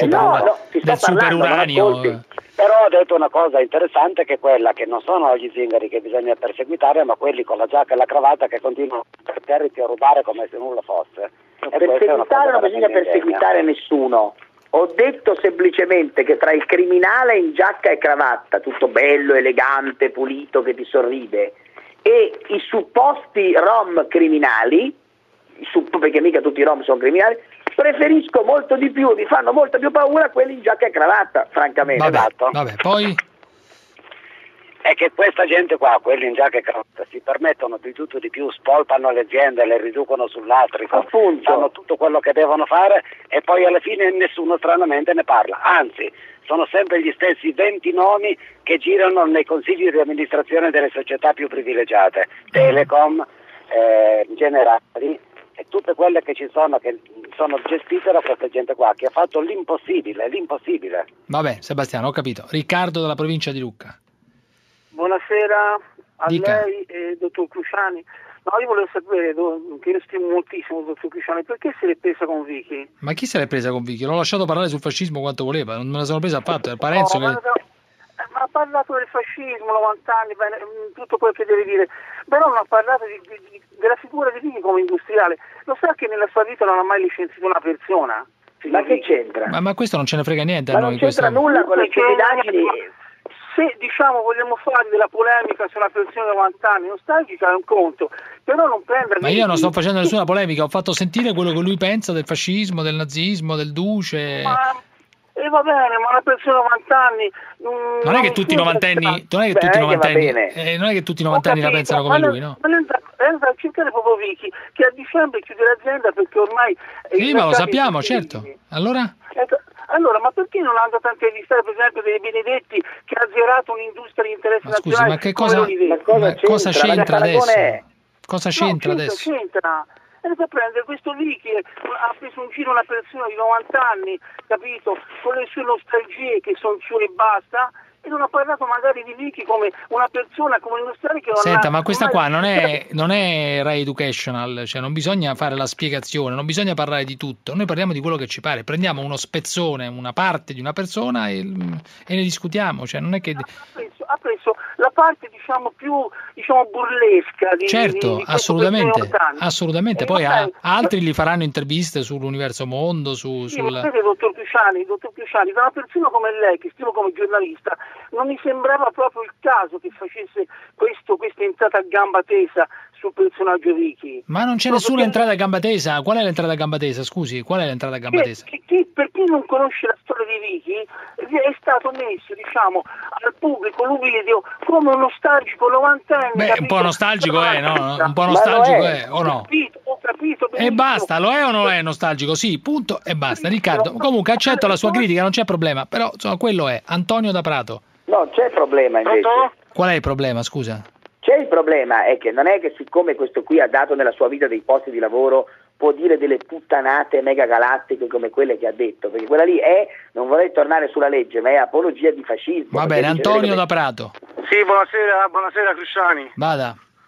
superuranio. Però ho detto una cosa interessante, che è quella che non sono gli zingari che bisogna perseguitare, ma quelli con la giacca e la cravatta che continuano a rubare come se nulla fosse. Perseguitare non bisogna perseguitare nessuno. Ho detto semplicemente che tra il criminale in giacca e cravatta, tutto bello, elegante, pulito, che ti sorride, e i supposti rom criminali, perché mica tutti i rom sono criminali, preferisco molto di più, mi fanno molta più paura quelli in giacca e cravatta, francamente. Vabbè, poi? È che questa gente qua, quelli in giacca e cravatta, si permettono di tutto di più, spolpano le aziende, le riducono sull'altrico, fanno tutto quello che devono fare e poi alla fine nessuno stranamente ne parla. Anzi, sono sempre gli stessi 20 nomi che girano nei consigli di amministrazione delle società più privilegiate, Telecom, Generali, e tutte quelle che ci sono, che sono gestite da questa gente qua, che ha fatto l'impossibile. Vabbè, Sebastiano, ho capito. Riccardo dalla provincia di Lucca. Buonasera a lei e dottor Cruciani. No, io volevo sapere, che io stimo moltissimo dottor Cruciani, perché se l'è presa con Vicky? Ma chi se l'è presa con Vicky? L'ho lasciato parlare sul fascismo quanto voleva, non me la sono presa affatto, è Parenzo che... Ma ha parlato del fascismo, 90 anni, tutto quello che deve dire, però non ha parlato della figura di Vicky come industriale. Lo sa che nella sua vita non ha mai licenziato una persona? Ma che c'entra? Ma questo non ce ne frega niente a noi. Non c'entra nulla con le stupidaggini. Se vogliamo fare della polemica su una persona di 90 anni nostalgica è un conto, però non prendere... Ma io non sto facendo nessuna polemica, ho fatto sentire quello che lui pensa del fascismo, del nazismo, del duce... va bene, ma una persona di 90 anni... Non è che tutti i novantenni la pensano come lui, no? Ma a cercare proprio Vicky, che a dicembre chiude l'azienda perché ormai... Sì, ma lo sappiamo, certo. Allora, ma perché non ha andato a intervistare per esempio dei Benedetti che ha zerato un'interesse di interesse nazionale? Ma che cosa c'entra adesso? Cosa c'entra adesso? C'entra. Per prendere questo Vicky ha preso in giro una persona di 90 anni, capito, con le sue nostalgie che sono sue e basta, e non ha parlato magari di Vicky come una persona, come un industriale che non Senta, ma questa qua non è Rai Educational, cioè non bisogna fare la spiegazione, non bisogna parlare di tutto, noi parliamo di quello che ci pare, prendiamo uno spezzone, una parte di una persona e ne discutiamo, cioè non è che... Ha preso la parte più burlesca di assolutamente, poi altri gli faranno interviste sull'Universo Mondo, ma vede, dottor Cruciani, da una persona come lei, che stimo come giornalista, non mi sembrava proprio il caso che facesse questa entrata a gamba tesa sul personaggio Vicky. Ma non c'è nessuna entrata a gamba tesa. Qual è l'entrata a gamba tesa? Scusi, qual è l'entrata a gamba tesa? Per chi non conosce la storia di Vicky, è stato messo, al pubblico un video come un nostalgico 90enne. Beh, un po' nostalgico è, no? Un po' nostalgico è, o no? Ho capito benissimo. E basta, lo è o non è nostalgico? Sì, punto e basta. Riccardo, comunque accetto la sua critica, non c'è problema, però insomma quello è. Antonio da Prato. No, c'è problema invece. Qual è il problema, scusa? C'è il problema, è che non è che siccome questo qui ha dato nella sua vita dei posti di lavoro può dire delle puttanate mega galattiche come quelle che ha detto, perché quella lì è, non vorrei tornare sulla legge, ma è apologia di fascismo. Va bene, Antonio da Prato. Sì, buonasera Cruciani. Vada.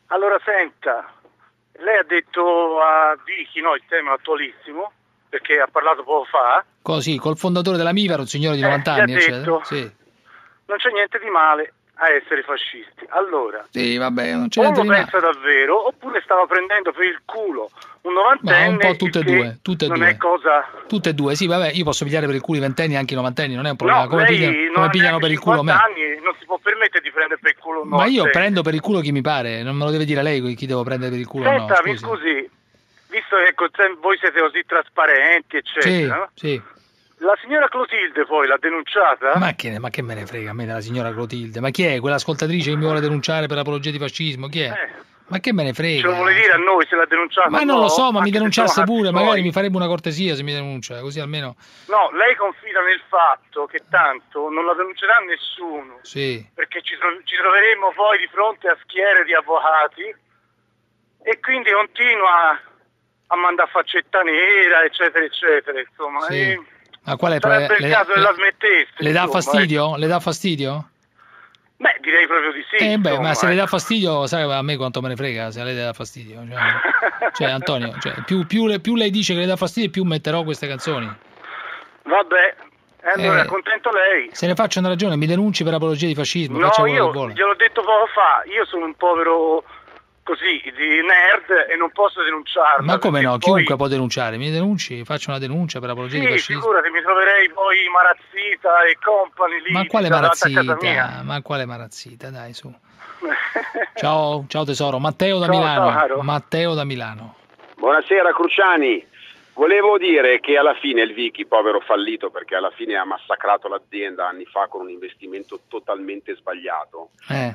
Allora senta, lei ha detto a Vicky, no, il tema è attualissimo, perché ha parlato poco fa. Così, col fondatore della Mivaro, un signore di 90 anni, ha detto, sì. Non c'è niente di male a essere fascisti. Allora, sì, vabbè, non c'è o niente lo di male. pensa davvero, oppure stava prendendo per il culo un novantenne. Ma un po' tutte e due, non è cosa... Tutte e due, sì, vabbè, io posso pigliare per il culo i ventenni e anche i novantenni, non è un problema. No, come pigliano per il culo me. Anni, non si può permettere di prendere per il culo un Ma io prendo per il culo chi mi pare, non me lo deve dire lei chi devo prendere per il culo. Senta, no, mi scusi, visto che voi siete così trasparenti, eccetera, sì. La signora Clotilde poi l'ha denunciata? Ma che me ne frega a me della signora Clotilde? Ma chi è? Quell'ascoltatrice che mi vuole denunciare per apologia di fascismo? Chi è? Ma che me ne frega? Ce lo vuole dire a noi se l'ha denunciata? Ma non lo so, ma mi denunciasse pure, magari mi farebbe una cortesia se mi denuncia, così almeno... No, lei confida nel fatto che tanto non la denuncerà nessuno. Sì. Perché ci troveremo poi di fronte a schiere di avvocati e quindi continua a mandare faccetta nera, eccetera, eccetera, insomma. Sì. Ma qual è sarebbe il caso che la smettesse. Le dà fastidio? Le dà fastidio? Beh, direi proprio di sì. Ma se le dà fastidio, sai a me quanto me ne frega se a lei le dà fastidio. Cioè Antonio, più lei dice che le dà fastidio, più metterò queste canzoni. Vabbè, allora contento lei. Se ne faccio una ragione, mi denunci per apologia di fascismo. No, io gliel'ho detto poco fa, io sono un povero... così, di nerd e non posso denunciarla. Ma come no? Chiunque può denunciare. Mi denunci? Faccio una denuncia per apologia di fascismo. Sì, figurati, mi troverei poi Marazzita e compagni lì. Ma quale Marazzita? Ma quale Marazzita? Dai, su. Ciao tesoro. Matteo da Milano. Ciao. Matteo da Milano. Buonasera Cruciani. Volevo dire che alla fine il Vicky, povero fallito, perché alla fine ha massacrato l'azienda anni fa con un investimento totalmente sbagliato.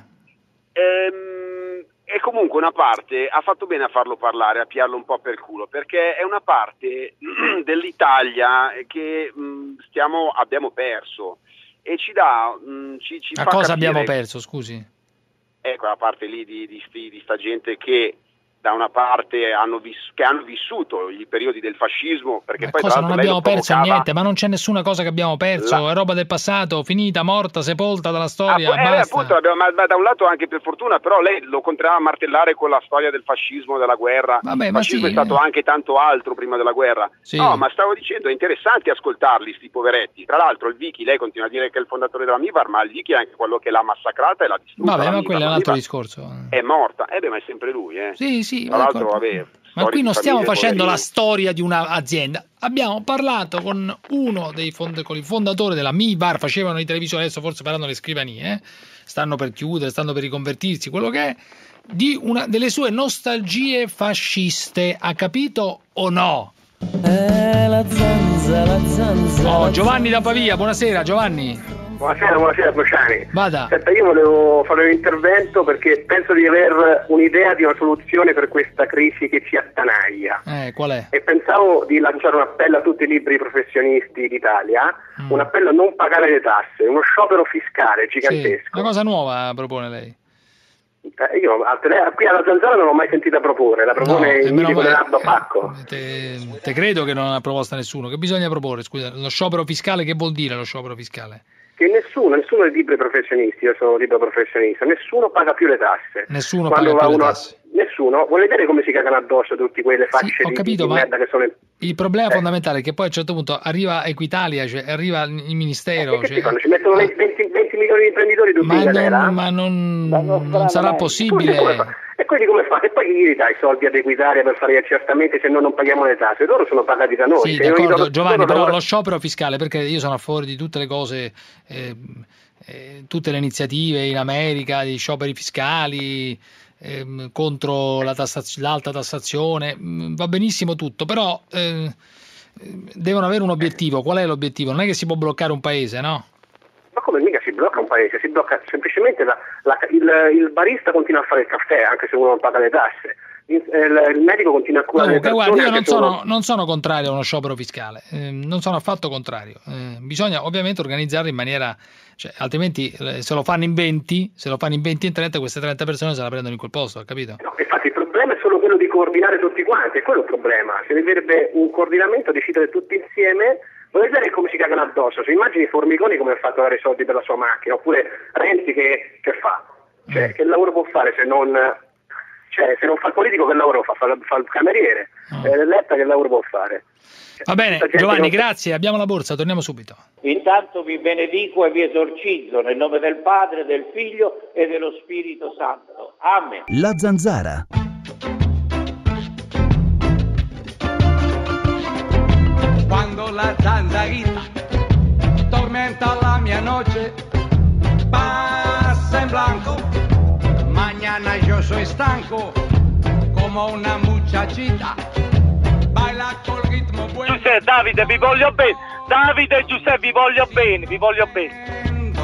E comunque una parte ha fatto bene a farlo parlare, a piarlo un po' per culo, perché è una parte dell'Italia che abbiamo perso e ci dà ci a fa cosa capire, abbiamo perso, scusi? Quella parte lì di sta gente che da una parte hanno vissuto i periodi del fascismo, perché poi cosa non abbiamo perso niente, ma non c'è nessuna cosa che abbiamo perso, è roba del passato, finita, morta, sepolta dalla storia, basta. Appunto, ma da un lato anche per fortuna, però lei lo continuava a martellare con la storia del fascismo, della guerra. Vabbè, il fascismo è stato anche tanto altro prima della guerra. Sì. No, ma stavo dicendo, è interessante ascoltarli, sti poveretti. Tra l'altro il Vicky, lei continua a dire che è il fondatore della Mivar, ma il Vicky è anche quello che l'ha massacrata e l'ha distrutta. Vabbè, ma quello è un altro discorso. È morta, ma è sempre lui, Sì. Tra l'altro, ma qui non stiamo facendo la storia di un'azienda, abbiamo parlato con uno con il fondatore della Mivar, facevano i televisori, adesso forse faranno le scrivanie, stanno per chiudere, stanno per riconvertirsi, quello che è, di una delle sue nostalgie fasciste, ha capito o no? La zanza. Giovanni da Pavia, buonasera Giovanni. Buonasera Cruciani. Vada. Senta, io volevo fare un intervento perché penso di aver un'idea di una soluzione per questa crisi che ci attanaglia. Qual è? E pensavo di lanciare un appello a tutti i liberi professionisti d'Italia, un appello a non pagare le tasse, uno sciopero fiscale gigantesco. Una cosa nuova propone lei? Io qui alla Zanzara non l'ho mai sentita proporre, la propone il mitico Leonardo Pacco. Te credo che non ha proposta nessuno. Che bisogna proporre? Scusa, lo sciopero fiscale, che vuol dire lo sciopero fiscale? Che nessuno dei liberi professionisti, io sono libero professionista, nessuno paga più le tasse. Nessuno paga più le tasse. Nessuno, vuole vedere come si cagano addosso tutti quelle facce di merda che sono... Il problema fondamentale è che poi a un certo punto arriva Equitalia, cioè arriva il ministero... Che fanno? Ci mettono 20 milioni di imprenditori tutti in galera? Ma non sarà possibile... E quindi come fate? E poi chi gli dà i soldi ad Equitalia per fare gli accertamenti se noi non paghiamo le tasse? Loro sono pagati da noi. Sì, d'accordo, Giovanni, però lo sciopero fiscale, perché io sono a favore di tutte le cose, tutte le iniziative in America, di scioperi fiscali, contro l'alta tassazione, va benissimo tutto, però devono avere un obiettivo. Qual è l'obiettivo? Non è che si può bloccare un paese, no? Ma come mica si blocca un paese? Si blocca semplicemente il barista continua a fare il caffè anche se uno non paga le tasse. Il medico continua a curare le persone. Guarda, io non sono contrario a uno sciopero fiscale, non sono affatto contrario. Bisogna ovviamente organizzarlo in maniera, altrimenti se lo fanno in 20, in 30, queste 30 persone se la prendono in quel posto, ha capito? No, infatti il problema è solo quello di coordinare tutti quanti, è quello il problema. Se servirebbe un coordinamento, decidere tutti insieme. Vuoi vedere come si cagano addosso? Se immagini Formigoni come ha fatto dare i soldi per la sua macchina, oppure Renzi che fa? Che lavoro può fare se non Cioè, se non fa il politico che lavoro fa il cameriere, Letta che lavoro può fare? Va bene, Giovanni, grazie, abbiamo la borsa, torniamo subito. Intanto vi benedico e vi esorcizzo nel nome del Padre, del Figlio e dello Spirito Santo. Amen. La Zanzara. Quando la zanzarita tormenta la mia noche, pasa en blanco, mañana yo soy stanco, como una muchachita, baila col ritmo bueno. Giuseppe, Davide, vi voglio bene. Davide e Giuseppe, vi voglio bene, vi voglio bene.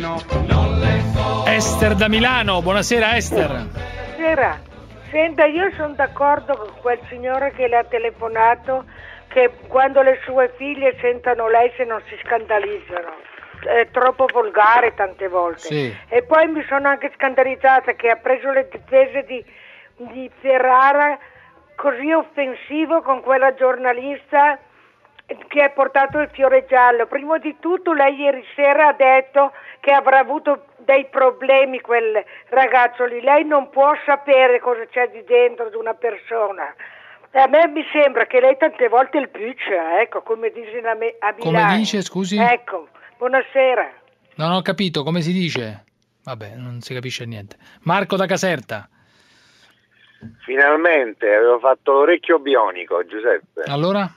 Esther da Milano, buonasera Esther. Buonasera. Senta, io sono d'accordo con quel signore che le ha telefonato, che quando le sue figlie sentono lei se non si scandalizzano. È troppo volgare tante volte. Sì. E poi mi sono anche scandalizzata che ha preso le difese di Ferrara così offensivo con quella giornalista che ha portato il fiore giallo. Prima di tutto lei ieri sera ha detto che avrà avuto dei problemi quel ragazzo lì. Lei non può sapere cosa c'è di dentro di una persona. A me mi sembra che lei tante volte il piccia, ecco, come dice a Milano. Come dice, scusi? Ecco, buonasera. Non ho capito, come si dice? Vabbè, non si capisce niente. Marco da Caserta. Finalmente, avevo fatto l'orecchio bionico, Giuseppe. Allora?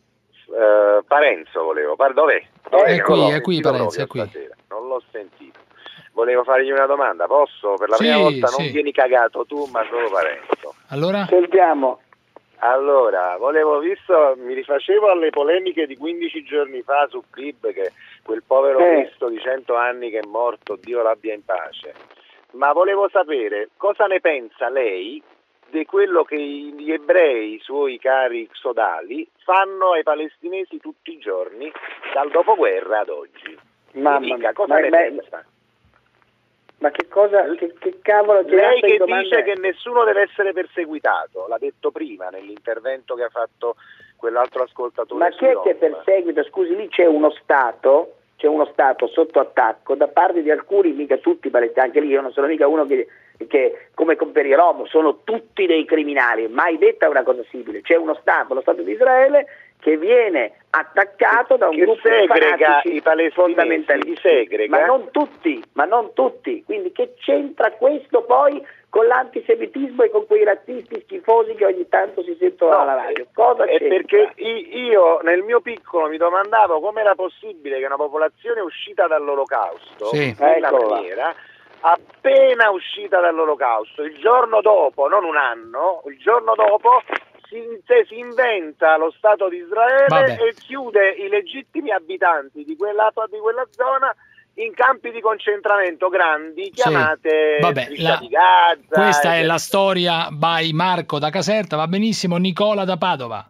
Parenzo volevo, dov'è? È qui Parenzo, è qui. Stasera. Non l'ho sentito. Volevo fargli una domanda, posso? Per la prima volta non vieni cagato tu, ma solo Parenzo. Allora? Sentiamo. Allora, mi rifacevo alle polemiche di 15 giorni fa su Clip, che quel povero Cristo di 100 anni che è morto, Dio l'abbia in pace. Ma volevo sapere cosa ne pensa lei di quello che gli ebrei, i suoi cari sodali, fanno ai palestinesi tutti i giorni, dal dopoguerra ad oggi. Cosa ne pensa? Ma che cosa, che cavolo c'è? Lei che dice che nessuno deve essere perseguitato, l'ha detto prima nell'intervento che ha fatto quell'altro ascoltatore. Ma chi è che perseguita? Scusi, lì c'è uno Stato sotto attacco da parte di alcuni, mica tutti, anche lì io non sono mica uno che come per i Rom, sono tutti dei criminali, mai detta una cosa simile. C'è uno Stato, lo Stato di Israele, che viene attaccato da un gruppo di fanatici i palestinesi, fondamentalisti, ma non tutti. Quindi che c'entra questo poi con l'antisemitismo e con quei razzisti schifosi che ogni tanto si sentono alla radio? Cosa c'entra? Perché io nel mio piccolo mi domandavo come era possibile che una popolazione uscita dall'Olocausto, in quella maniera, appena uscita dall'Olocausto, il giorno dopo, non un anno, il giorno dopo si inventa lo Stato di Israele e chiude i legittimi abitanti di quella zona in campi di concentramento grandi chiamate di Gaza. Questa è la storia by Marco da Caserta, va benissimo. Nicola da Padova.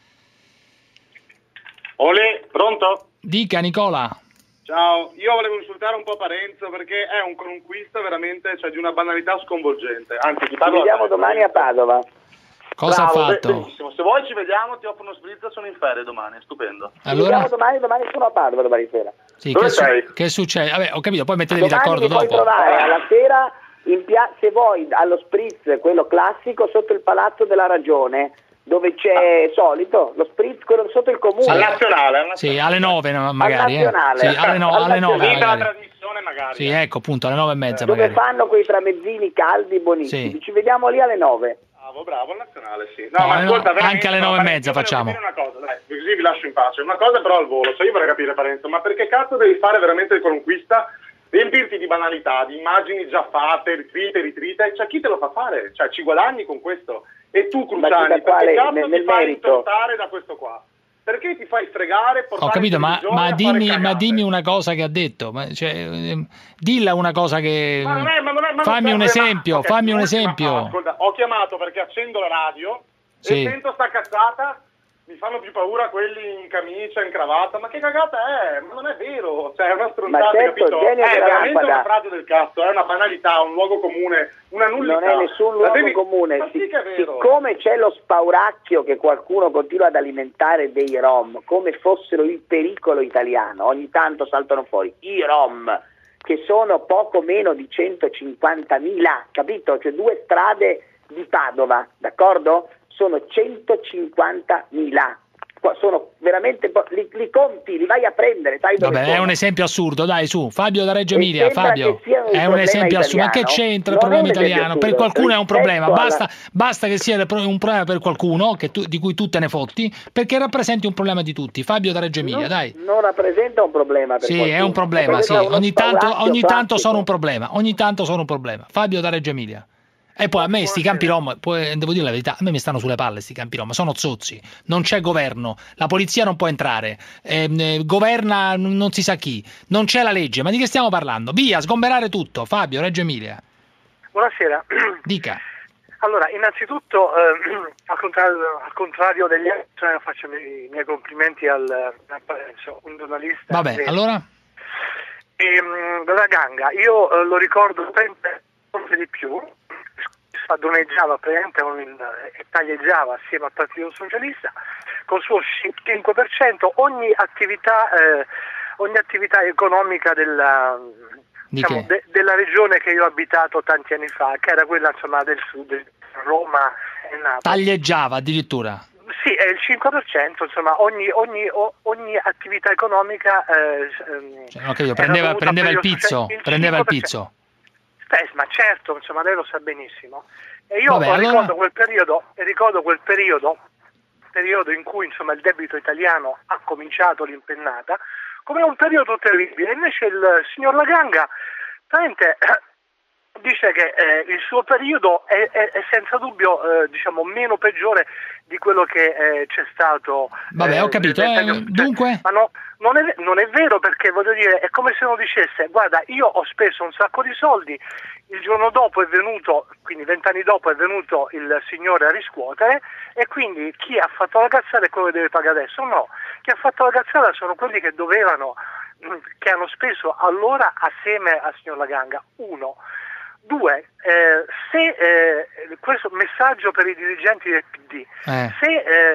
Olè, pronto? Dica Nicola. Ciao, io volevo insultare un po' Parenzo perché è un conquista veramente, cioè, di una banalità sconvolgente. Anzi, ci vediamo domani a Padova. Cosa ha fatto? Benissimo, se vuoi ci vediamo, ti offro uno spritz, sono in ferie domani, è stupendo. Allora? Ci vediamo domani sono a Padova domani sera. Sì, che succede? Vabbè, ho capito, poi mettetevi d'accordo dopo. Puoi trovare alla sera, se vuoi, allo spritz, quello classico, sotto il Palazzo della Ragione, dove c'è solito lo spritz, quello sotto il comune. Al nazionale. Sì, alle 9 magari. Al nazionale. Sì, alle 9 magari. La tradizione magari. Sì, ecco, appunto, alle 9:30 dove magari. fanno quei tramezzini caldi buonissimi. Sì. Ci vediamo lì alle 9. Bravo, al nazionale, sì. No, ma ascolta, anche alle 9:30 facciamo. Una cosa, dai, così vi lascio in pace. Una cosa però al volo, cioè io vorrei capire, Parenzo, ma perché cazzo devi fare veramente il conquista? Riempirti di banalità, di immagini già fatte, ritrite, cioè chi te lo fa fare? Cioè ci guadagni con questo? E tu, Cruciani, perché cazzo ti fai intortare da questo qua? Perché ti fai fregare? Ho capito, ma dimmi una cosa che ha detto, dilla una cosa che... Fammi un esempio, Ascolta, ho chiamato perché accendo la radio e sento sta cazzata, mi fanno più paura quelli in camicia, in cravatta, ma che cagata è? Ma non è vero, cioè è una stronzata, capito? È veramente una frase del cazzo, è una banalità, un luogo comune, una nullità. Non è nessun luogo comune, siccome c'è lo spauracchio che qualcuno continua ad alimentare dei Rom, come fossero il pericolo italiano, ogni tanto saltano fuori i Rom, che sono poco meno di 150.000, capito? Cioè 2 strade di Padova, d'accordo? Sono 150.000. Sono veramente li conti, li vai a prendere. Vabbè, è un esempio assurdo, dai, su. Fabio da Reggio Emilia, Fabio, è un esempio assurdo. Ma che c'entra il problema italiano? Per qualcuno è un problema, basta che sia un problema per qualcuno di cui tu te ne fotti, perché rappresenti un problema di tutti. Fabio da Reggio Emilia, dai. Non rappresenta un problema per qualcuno. Sì, è un problema, sì. Ogni tanto sono un problema. Fabio da Reggio Emilia. E poi a me sti campi rom, devo dire la verità, a me mi stanno sulle palle sti campi rom, sono zozzi, non c'è governo, la polizia non può entrare, governa non si sa chi, non c'è la legge, ma di che stiamo parlando? Via, sgomberare tutto. Fabio, Reggio Emilia. Buonasera. Dica. Allora, innanzitutto, al contrario degli altri, faccio i miei complimenti al Parenzo, un giornalista. Vabbè, allora? La Ganga, io lo ricordo sempre di più, spadroneggiava praticamente e taglieggiava assieme al Partito Socialista con il suo 5% ogni attività economica della regione che io ho abitato tanti anni fa, che era quella insomma del sud, Roma e Napoli. Taglieggiava addirittura? Sì, è il 5%, insomma ogni attività economica prendeva il pizzo, ma certo, insomma, lei lo sa benissimo. E io ricordo quel periodo in cui insomma il debito italiano ha cominciato l'impennata, come un periodo terribile. Invece il signor La Ganga veramente dice che il suo periodo è senza dubbio meno peggiore di quello che c'è stato. Vabbè, ho capito. Dunque? Ma no, non è vero, perché voglio dire, è come se uno dicesse: guarda, io ho speso un sacco di soldi, il giorno dopo è venuto, quindi 20 anni dopo è venuto il signore a riscuotere, e quindi chi ha fatto la cazzata è quello che deve pagare adesso. No, chi ha fatto la cazzata sono quelli che che hanno speso allora assieme al signor La Ganga. 1. 2, se questo messaggio per i dirigenti del PD, se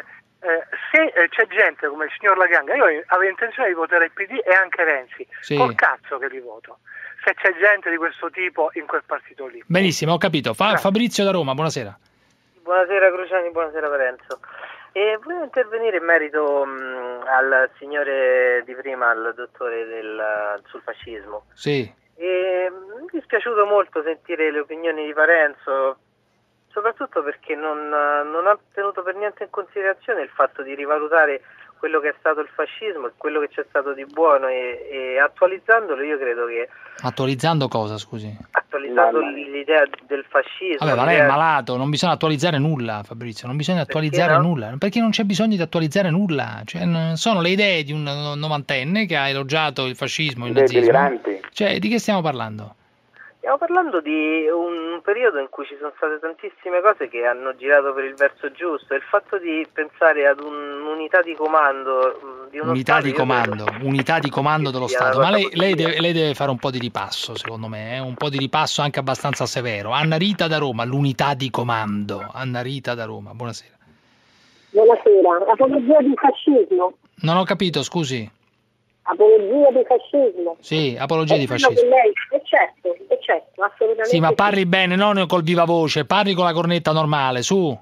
c'è gente come il signor La Ganga, io avevo intenzione di votare il PD e anche Renzi, col cazzo che li voto, se c'è gente di questo tipo in quel partito lì. Benissimo, ho capito. Fabrizio da Roma, buonasera. Buonasera Cruciani, buonasera Parenzo. Volevo intervenire in merito al signore di prima, al dottore sul fascismo. Sì. Mi è dispiaciuto molto sentire le opinioni di Parenzo, soprattutto perché non ha tenuto per niente in considerazione il fatto di rivalutare quello che è stato il fascismo e quello che c'è stato di buono, e attualizzandolo, io credo che... Attualizzando cosa, scusi? Attualizzando l'idea del fascismo. Vabbè, ma lei è malato, non bisogna attualizzare nulla, Fabrizio, non bisogna attualizzare nulla, perché non c'è bisogno di attualizzare nulla, cioè sono le idee di un novantenne che ha elogiato il fascismo, il nazismo. Cioè, di che stiamo parlando? Stiamo parlando di un periodo in cui ci sono state tantissime cose che hanno girato per il verso giusto, e il fatto di pensare ad un'unità di comando di uno unità di comando dello Stato, ma lei deve fare un po' di ripasso, secondo me, un po' di ripasso anche abbastanza severo. Anna Rita da Roma, l'unità di comando. Anna Rita da Roma, buonasera. Buonasera, apologia di fascismo. Non ho capito, scusi. Apologia di fascismo. Sì, apologia di fascismo. Lei, certo, assolutamente. Sì, ma parli bene, non col viva voce, parli con la cornetta normale, su.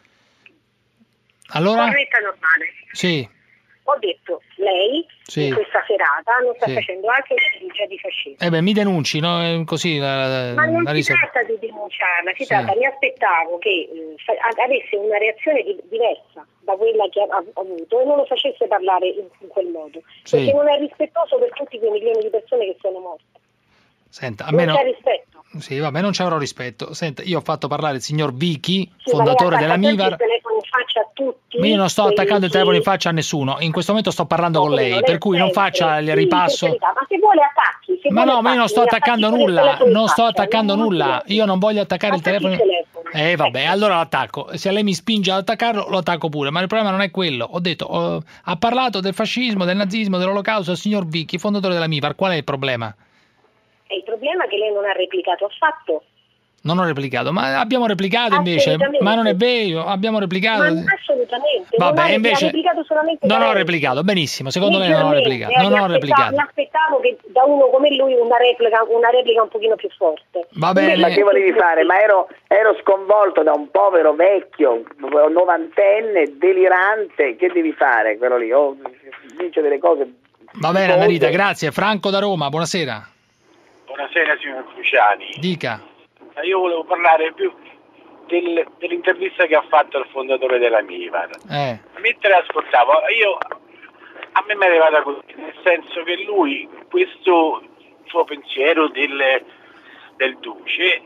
Allora? Cornetta normale. Sì. Ho detto, lei in questa serata non sta facendo anche l'apologia di fascismo. Mi denunci, no? Così ma non si tratta di denunciarla, si tratta, mi aspettavo che avesse una reazione diversa da quella che ha avuto e non lo facesse parlare in quel modo, perché non è rispettoso per tutti quei milioni di persone che sono morte. Senta, a non me c'è rispetto. Sì, vabbè, non ci avrò rispetto. Senta, io ho fatto parlare il signor Vichi, fondatore della Mivar. Il telefono in faccia a tutti. Ma io non sto attaccando il telefono in faccia a nessuno. In questo momento sto parlando con lei, per cui non faccia il ripasso. Ma se vuole attacchi. Ma io non sto attaccando nulla. Non sto attaccando nulla. Io non voglio attaccare il telefono. Vabbè, allora lo attacco. Se lei mi spinge ad attaccarlo, lo attacco pure. Ma il problema non è quello. Ho detto, ha parlato del fascismo, del nazismo, dell'olocausto il signor Vichi, fondatore della Mivar. Qual è il problema? Il problema è che lei non ha replicato affatto Non ho replicato, ma abbiamo replicato invece, ma non è vero, abbiamo replicato. Ma assolutamente. Vabbè, invece replicato solamente non ho replicato, benissimo, secondo lei non ho replicato. Non ho replicato. Mi aspettavo che da uno come lui una replica un pochino più forte. Va bene. Ma che volevi fare? Ma ero sconvolto da un povero vecchio, novantenne, delirante, che devi fare quello lì? Dice delle cose. Va bene, Annarita, grazie. Franco da Roma, buonasera. Buonasera signor Cruciani. Dica. Io volevo parlare più dell'intervista che ha fatto il fondatore della Mivar. Mentre ascoltavo, a me mi è arrivata così, nel senso che lui, questo suo pensiero del Duce,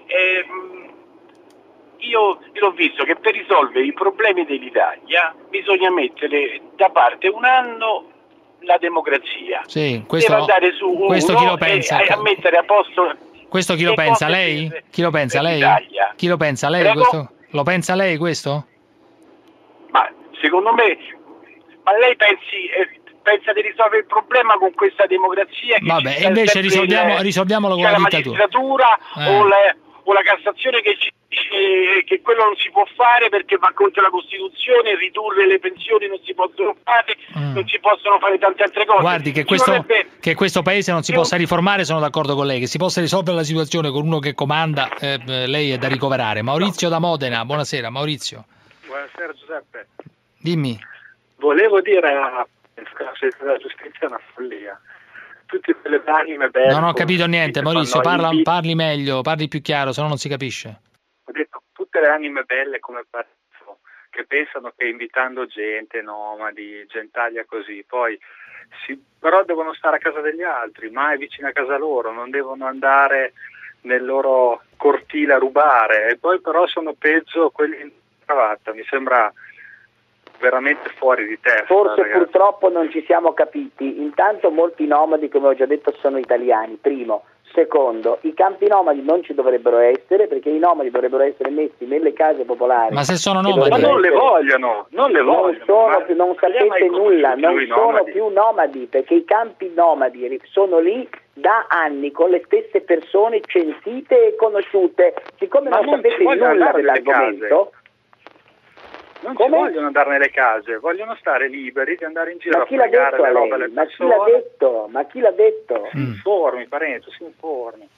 io l'ho visto che per risolvere i problemi dell'Italia bisogna mettere da parte un anno la democrazia. Sì, questo, deve andare su uno questo chi lo pensa? A mettere a posto. Questo chi lo pensa? Lei? Chi lo pensa? Lei? Chi lo pensa? Lei? Questo? Lo pensa lei questo? Ma secondo me, ma lei pensa di risolvere il problema con questa democrazia? Che vabbè, invece risolviamolo con la magistratura o la Cassazione che ci dice che quello non si può fare perché va contro la Costituzione, ridurre le pensioni non si possono fare, non si possono fare tante altre cose. Guardi, che questo paese non si possa riformare, sono d'accordo con lei, che si possa risolvere la situazione con uno che comanda, lei è da ricoverare. Maurizio da Modena, buonasera Maurizio. Buonasera Giuseppe. Dimmi. Volevo dire la giustizia è una follia. Tutte quelle anime belle. Non ho capito niente, Maurizio, parli meglio, parli più chiaro, se no non si capisce. Ho detto tutte le anime belle come Parenzo, che pensano che invitando gente, nomadi, gentaglia così, poi però devono stare a casa degli altri, mai vicino a casa loro, non devono andare nel loro cortile a rubare, e poi però sono peggio quelli in cravatta, mi sembra veramente fuori di testa. Forse ragazzi. Purtroppo non ci siamo capiti. Intanto molti nomadi, come ho già detto, sono italiani, primo. Secondo, i campi nomadi non ci dovrebbero essere, perché i nomadi dovrebbero essere messi nelle case popolari. Ma se sono nomadi? Ma non le vogliono. Non sapete nulla, non sono più nomadi, perché i campi nomadi sono lì da anni con le stesse persone censite e conosciute. Siccome non sapete nulla dell'argomento, non ci vogliono andare nelle case, vogliono stare liberi di andare in giro a fregare le robe alle persone. Ma chi l'ha detto? Si informi, Parenzo, si informi.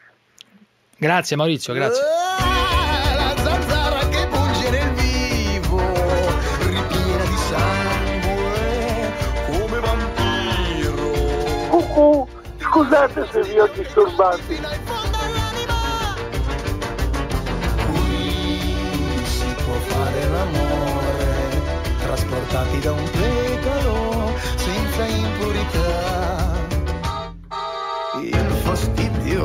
Grazie Maurizio, grazie. La zanzara che punge nel vivo, ripiena di sangue come vampiro. Scusate se vi ho disturbati. Fare l'amore, trasportati da un pecoro senza impurità. Il fastidio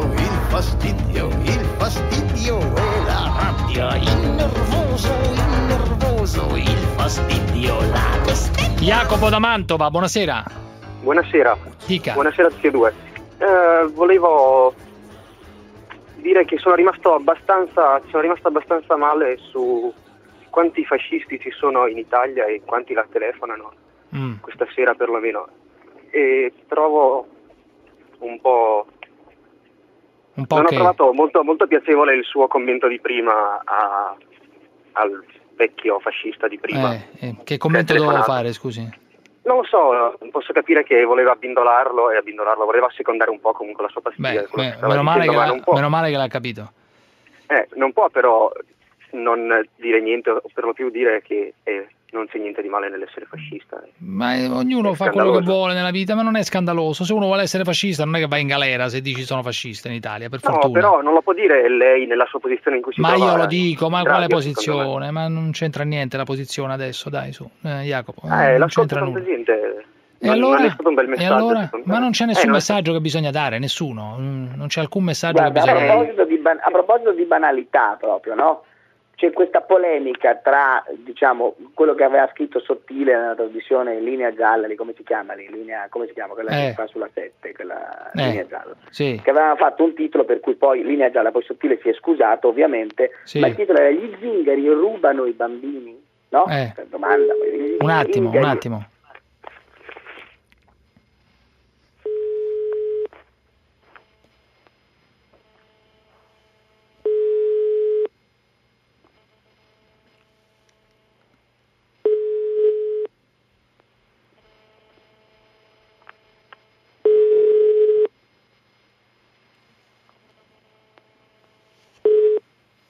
e la rabbia, il nervoso, il fastidio, la bestemmia. Jacopo da Mantova, buonasera. Buonasera. Dica. Buonasera a tutti e due. Volevo dire che sono rimasto abbastanza male su quanti fascisti ci sono in Italia e quanti la telefonano questa sera perlomeno, e trovo non ho trovato molto piacevole il suo commento di prima al vecchio fascista di prima. Che commento dovevo fare, scusi? Non lo so, posso capire che voleva abbindolarlo, voleva assecondare un po' comunque la sua pastiglia. Meno male che l'ha capito. Non può però non dire niente, o per lo più dire che non c'è niente di male nell'essere fascista. Ma ognuno fa quello che vuole nella vita, ma non è scandaloso. Se uno vuole essere fascista non è che va in galera se dici sono fascista in Italia, per fortuna. No, però non lo può dire lei nella sua posizione in cui si trova. Ma io lo dico, ma quale posizione? Ma non c'entra niente la posizione adesso, dai, su, Jacopo. Non c'entra nulla. Gente. E allora? Non è stato un bel messaggio, allora? Ma non c'è nessun messaggio che bisogna dare, nessuno. Non c'è alcun messaggio che bisogna dare. A proposito di banalità proprio, no? C'è questa polemica tra, diciamo, quello che aveva scritto Sottile nella trasmissione Linea Gialla, come si chiama lì? Come si chiama? Quella che fa sulla 7, quella Linea Gialla. Sì. Che aveva fatto un titolo per cui poi Linea Gialla, poi Sottile si è scusato ovviamente, sì. Ma il titolo era Gli zingari rubano i bambini? No? Domanda. Un attimo.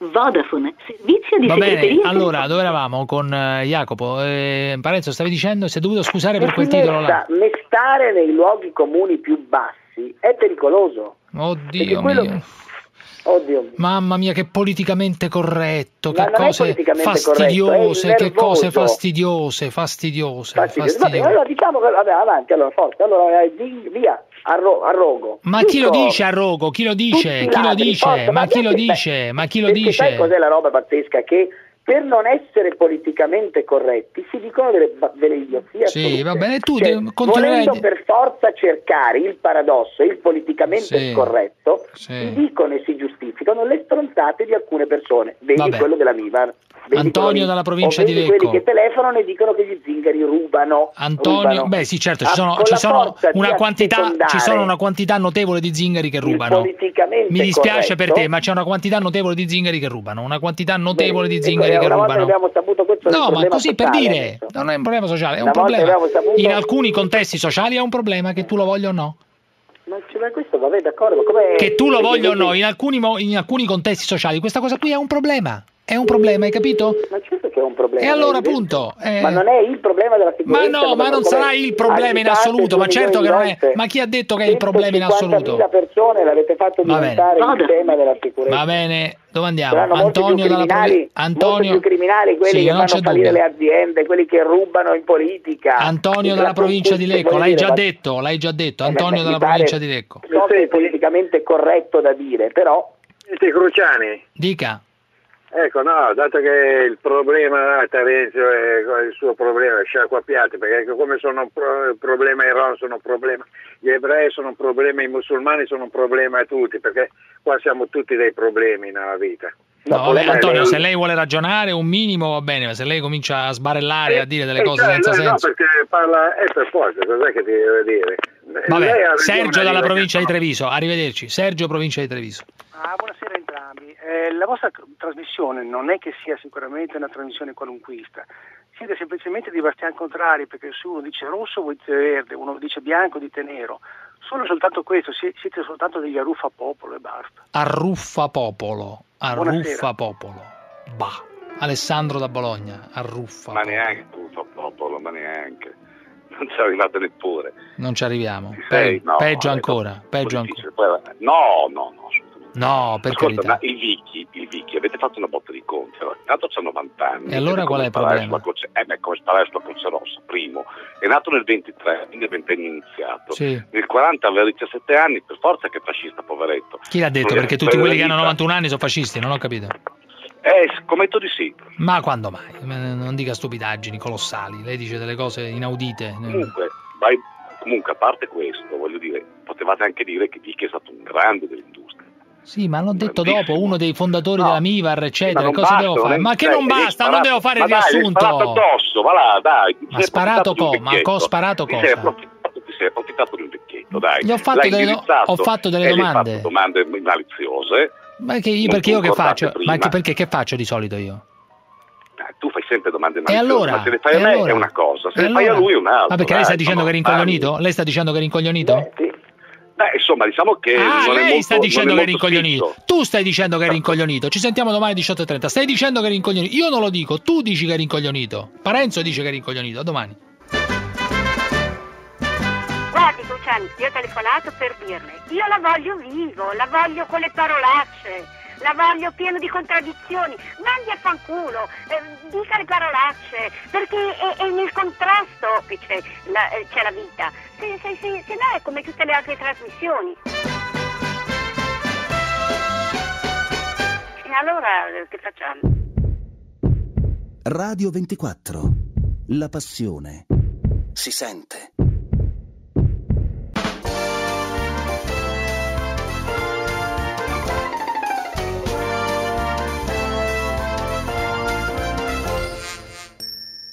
Vodafone, servizio di Va segreteria. bene, allora, dove eravamo con Jacopo? Parenzo, stavi dicendo, si è dovuto scusare per quel titolo là. Mestare nei luoghi comuni più bassi è pericoloso. Oddio mio. Oddio. Mamma mia, che politicamente corretto, che cose fastidiose, che cose fastidiose. Vabbè, allora diciamo che avanti, allora forza, allora via a rogo. Ma chi lo dice a rogo? Chi lo dice? Chi lo dice? Ma chi lo dice? Ma chi lo dice? Sai cos'è la roba pazzesca? Che per non essere politicamente corretti si dicono delle idiozie. Sì, va bene, tu volendo per forza cercare il paradosso, il politicamente scorretto, si dicono e si giustificano le stronzate di alcune persone. Vedi quello della Mivar. Antonio dalla provincia di Lecco. Quelli che telefonano e dicono che gli zingari rubano. Antonio, beh sì, certo, ci sono una quantità notevole di zingari che rubano. Mi dispiace per te, ma c'è una quantità notevole di zingari che rubano, una quantità notevole di zingari che rubano. No, ma così per dire, non è un problema sociale, è un problema. In alcuni contesti sociali è un problema, che tu lo voglia o no. Ma questo vabbè, d'accordo, ma com'è? Che tu lo voglia o no, in alcuni contesti sociali questa cosa qui è un problema. È un problema, hai capito? Ma certo che è un problema. E allora appunto. Ma non è il problema della sicurezza. Ma no, ma non sarà il problema in assoluto, ma certo che non è. Ma chi ha detto che è il problema in assoluto? 150.000 persone l'avete fatto diventare il tema della sicurezza. Va bene, dove andiamo? Antonio dalla molti più criminali, quelli che fanno fallire le aziende, quelli che rubano in politica. Antonio dalla provincia di Lecco, l'hai già detto, Antonio dalla provincia di Lecco. So che è politicamente corretto da dire, però. Siete Cruciani. Dica. Ecco, no, dato che il problema Terenzio è il suo problema, sciacquapiate, perché come sono un problema i rom, sono un problema gli ebrei, sono un problema i musulmani, sono un problema a tutti, perché qua siamo tutti dei problemi nella vita. No, Antonio, se lei vuole ragionare un minimo va bene, ma se lei comincia a sbarellare, a dire delle cose senza senso. No, perché parla, è per forza, cos'è che ti deve dire? Vabbè, Sergio dalla provincia di Treviso, arrivederci. Sergio, provincia di Treviso. Buonasera a entrambi. La vostra trasmissione non è che sia sicuramente una trasmissione qualunquista, siete semplicemente di bastian contrari, perché se uno dice rosso voi dite verde, uno dice bianco dite nero. Solo soltanto questo, siete soltanto degli arruffapopolo e basta. Arruffapopolo. Bah. Alessandro da Bologna, arruffa. Ma neanche arruffapopolo, ma neanche. Non ci è arrivato neppure. Non ci arriviamo. Peggio ancora. No. No, per ascolta, carità. Ma il Vicky, avete fatto una botta di conti. Allora, intanto c'ha 90 anni. E allora qual è il problema? Come sparare sulla Croce Rossa, primo. È nato nel 23, quindi il ventennio iniziato. Sì. Nel 40 aveva 17 anni, per forza che è fascista, poveretto. Chi l'ha detto? Perché tutti quelli che hanno 91 anni sono fascisti, non ho capito. Scommetto di sì. Ma quando mai? Non dica stupidaggini colossali, lei dice delle cose inaudite. Comunque, a parte questo, voglio dire, potevate anche dire che Vicky è stato un grande dell'industria. Sì, ma l'ho detto dopo, uno dei fondatori della Mivar, eccetera. Cosa devo fare? Ma che non basta, non devo fare il riassunto. Ma sparato addosso, va là, dai. Ma sparato cosa? Ma ho sparato cosa? Ti sei approfittato di un vecchietto, dai. Gli ho fatto delle domande. Hai fatto domande maliziose. Ma perché io che faccio? Ma perché che faccio di solito io? Tu fai sempre domande maliziose, ma se le fai a me è una cosa, se le fai a lui è un'altra. Ma perché lei sta dicendo che è rincoglionito? Lei sta dicendo che è rincoglionito? Insomma, diciamo che lei sta dicendo che è rincoglionito. Tu stai dicendo che è rincoglionito. Ci sentiamo domani alle 18:30. Stai dicendo che è rincoglionito. Io non lo dico, tu dici che è rincoglionito. Parenzo dice che è rincoglionito. A domani. Guardi, Cruciani, io ho telefonato per dirle. Io la voglio vivo, la voglio con le parolacce. La voglio pieno di contraddizioni. Mandi a fanculo, dica le parolacce, perché è nel contrasto che c'è la vita. Se no è come tutte le altre trasmissioni. E allora che facciamo? Radio 24. La passione si sente.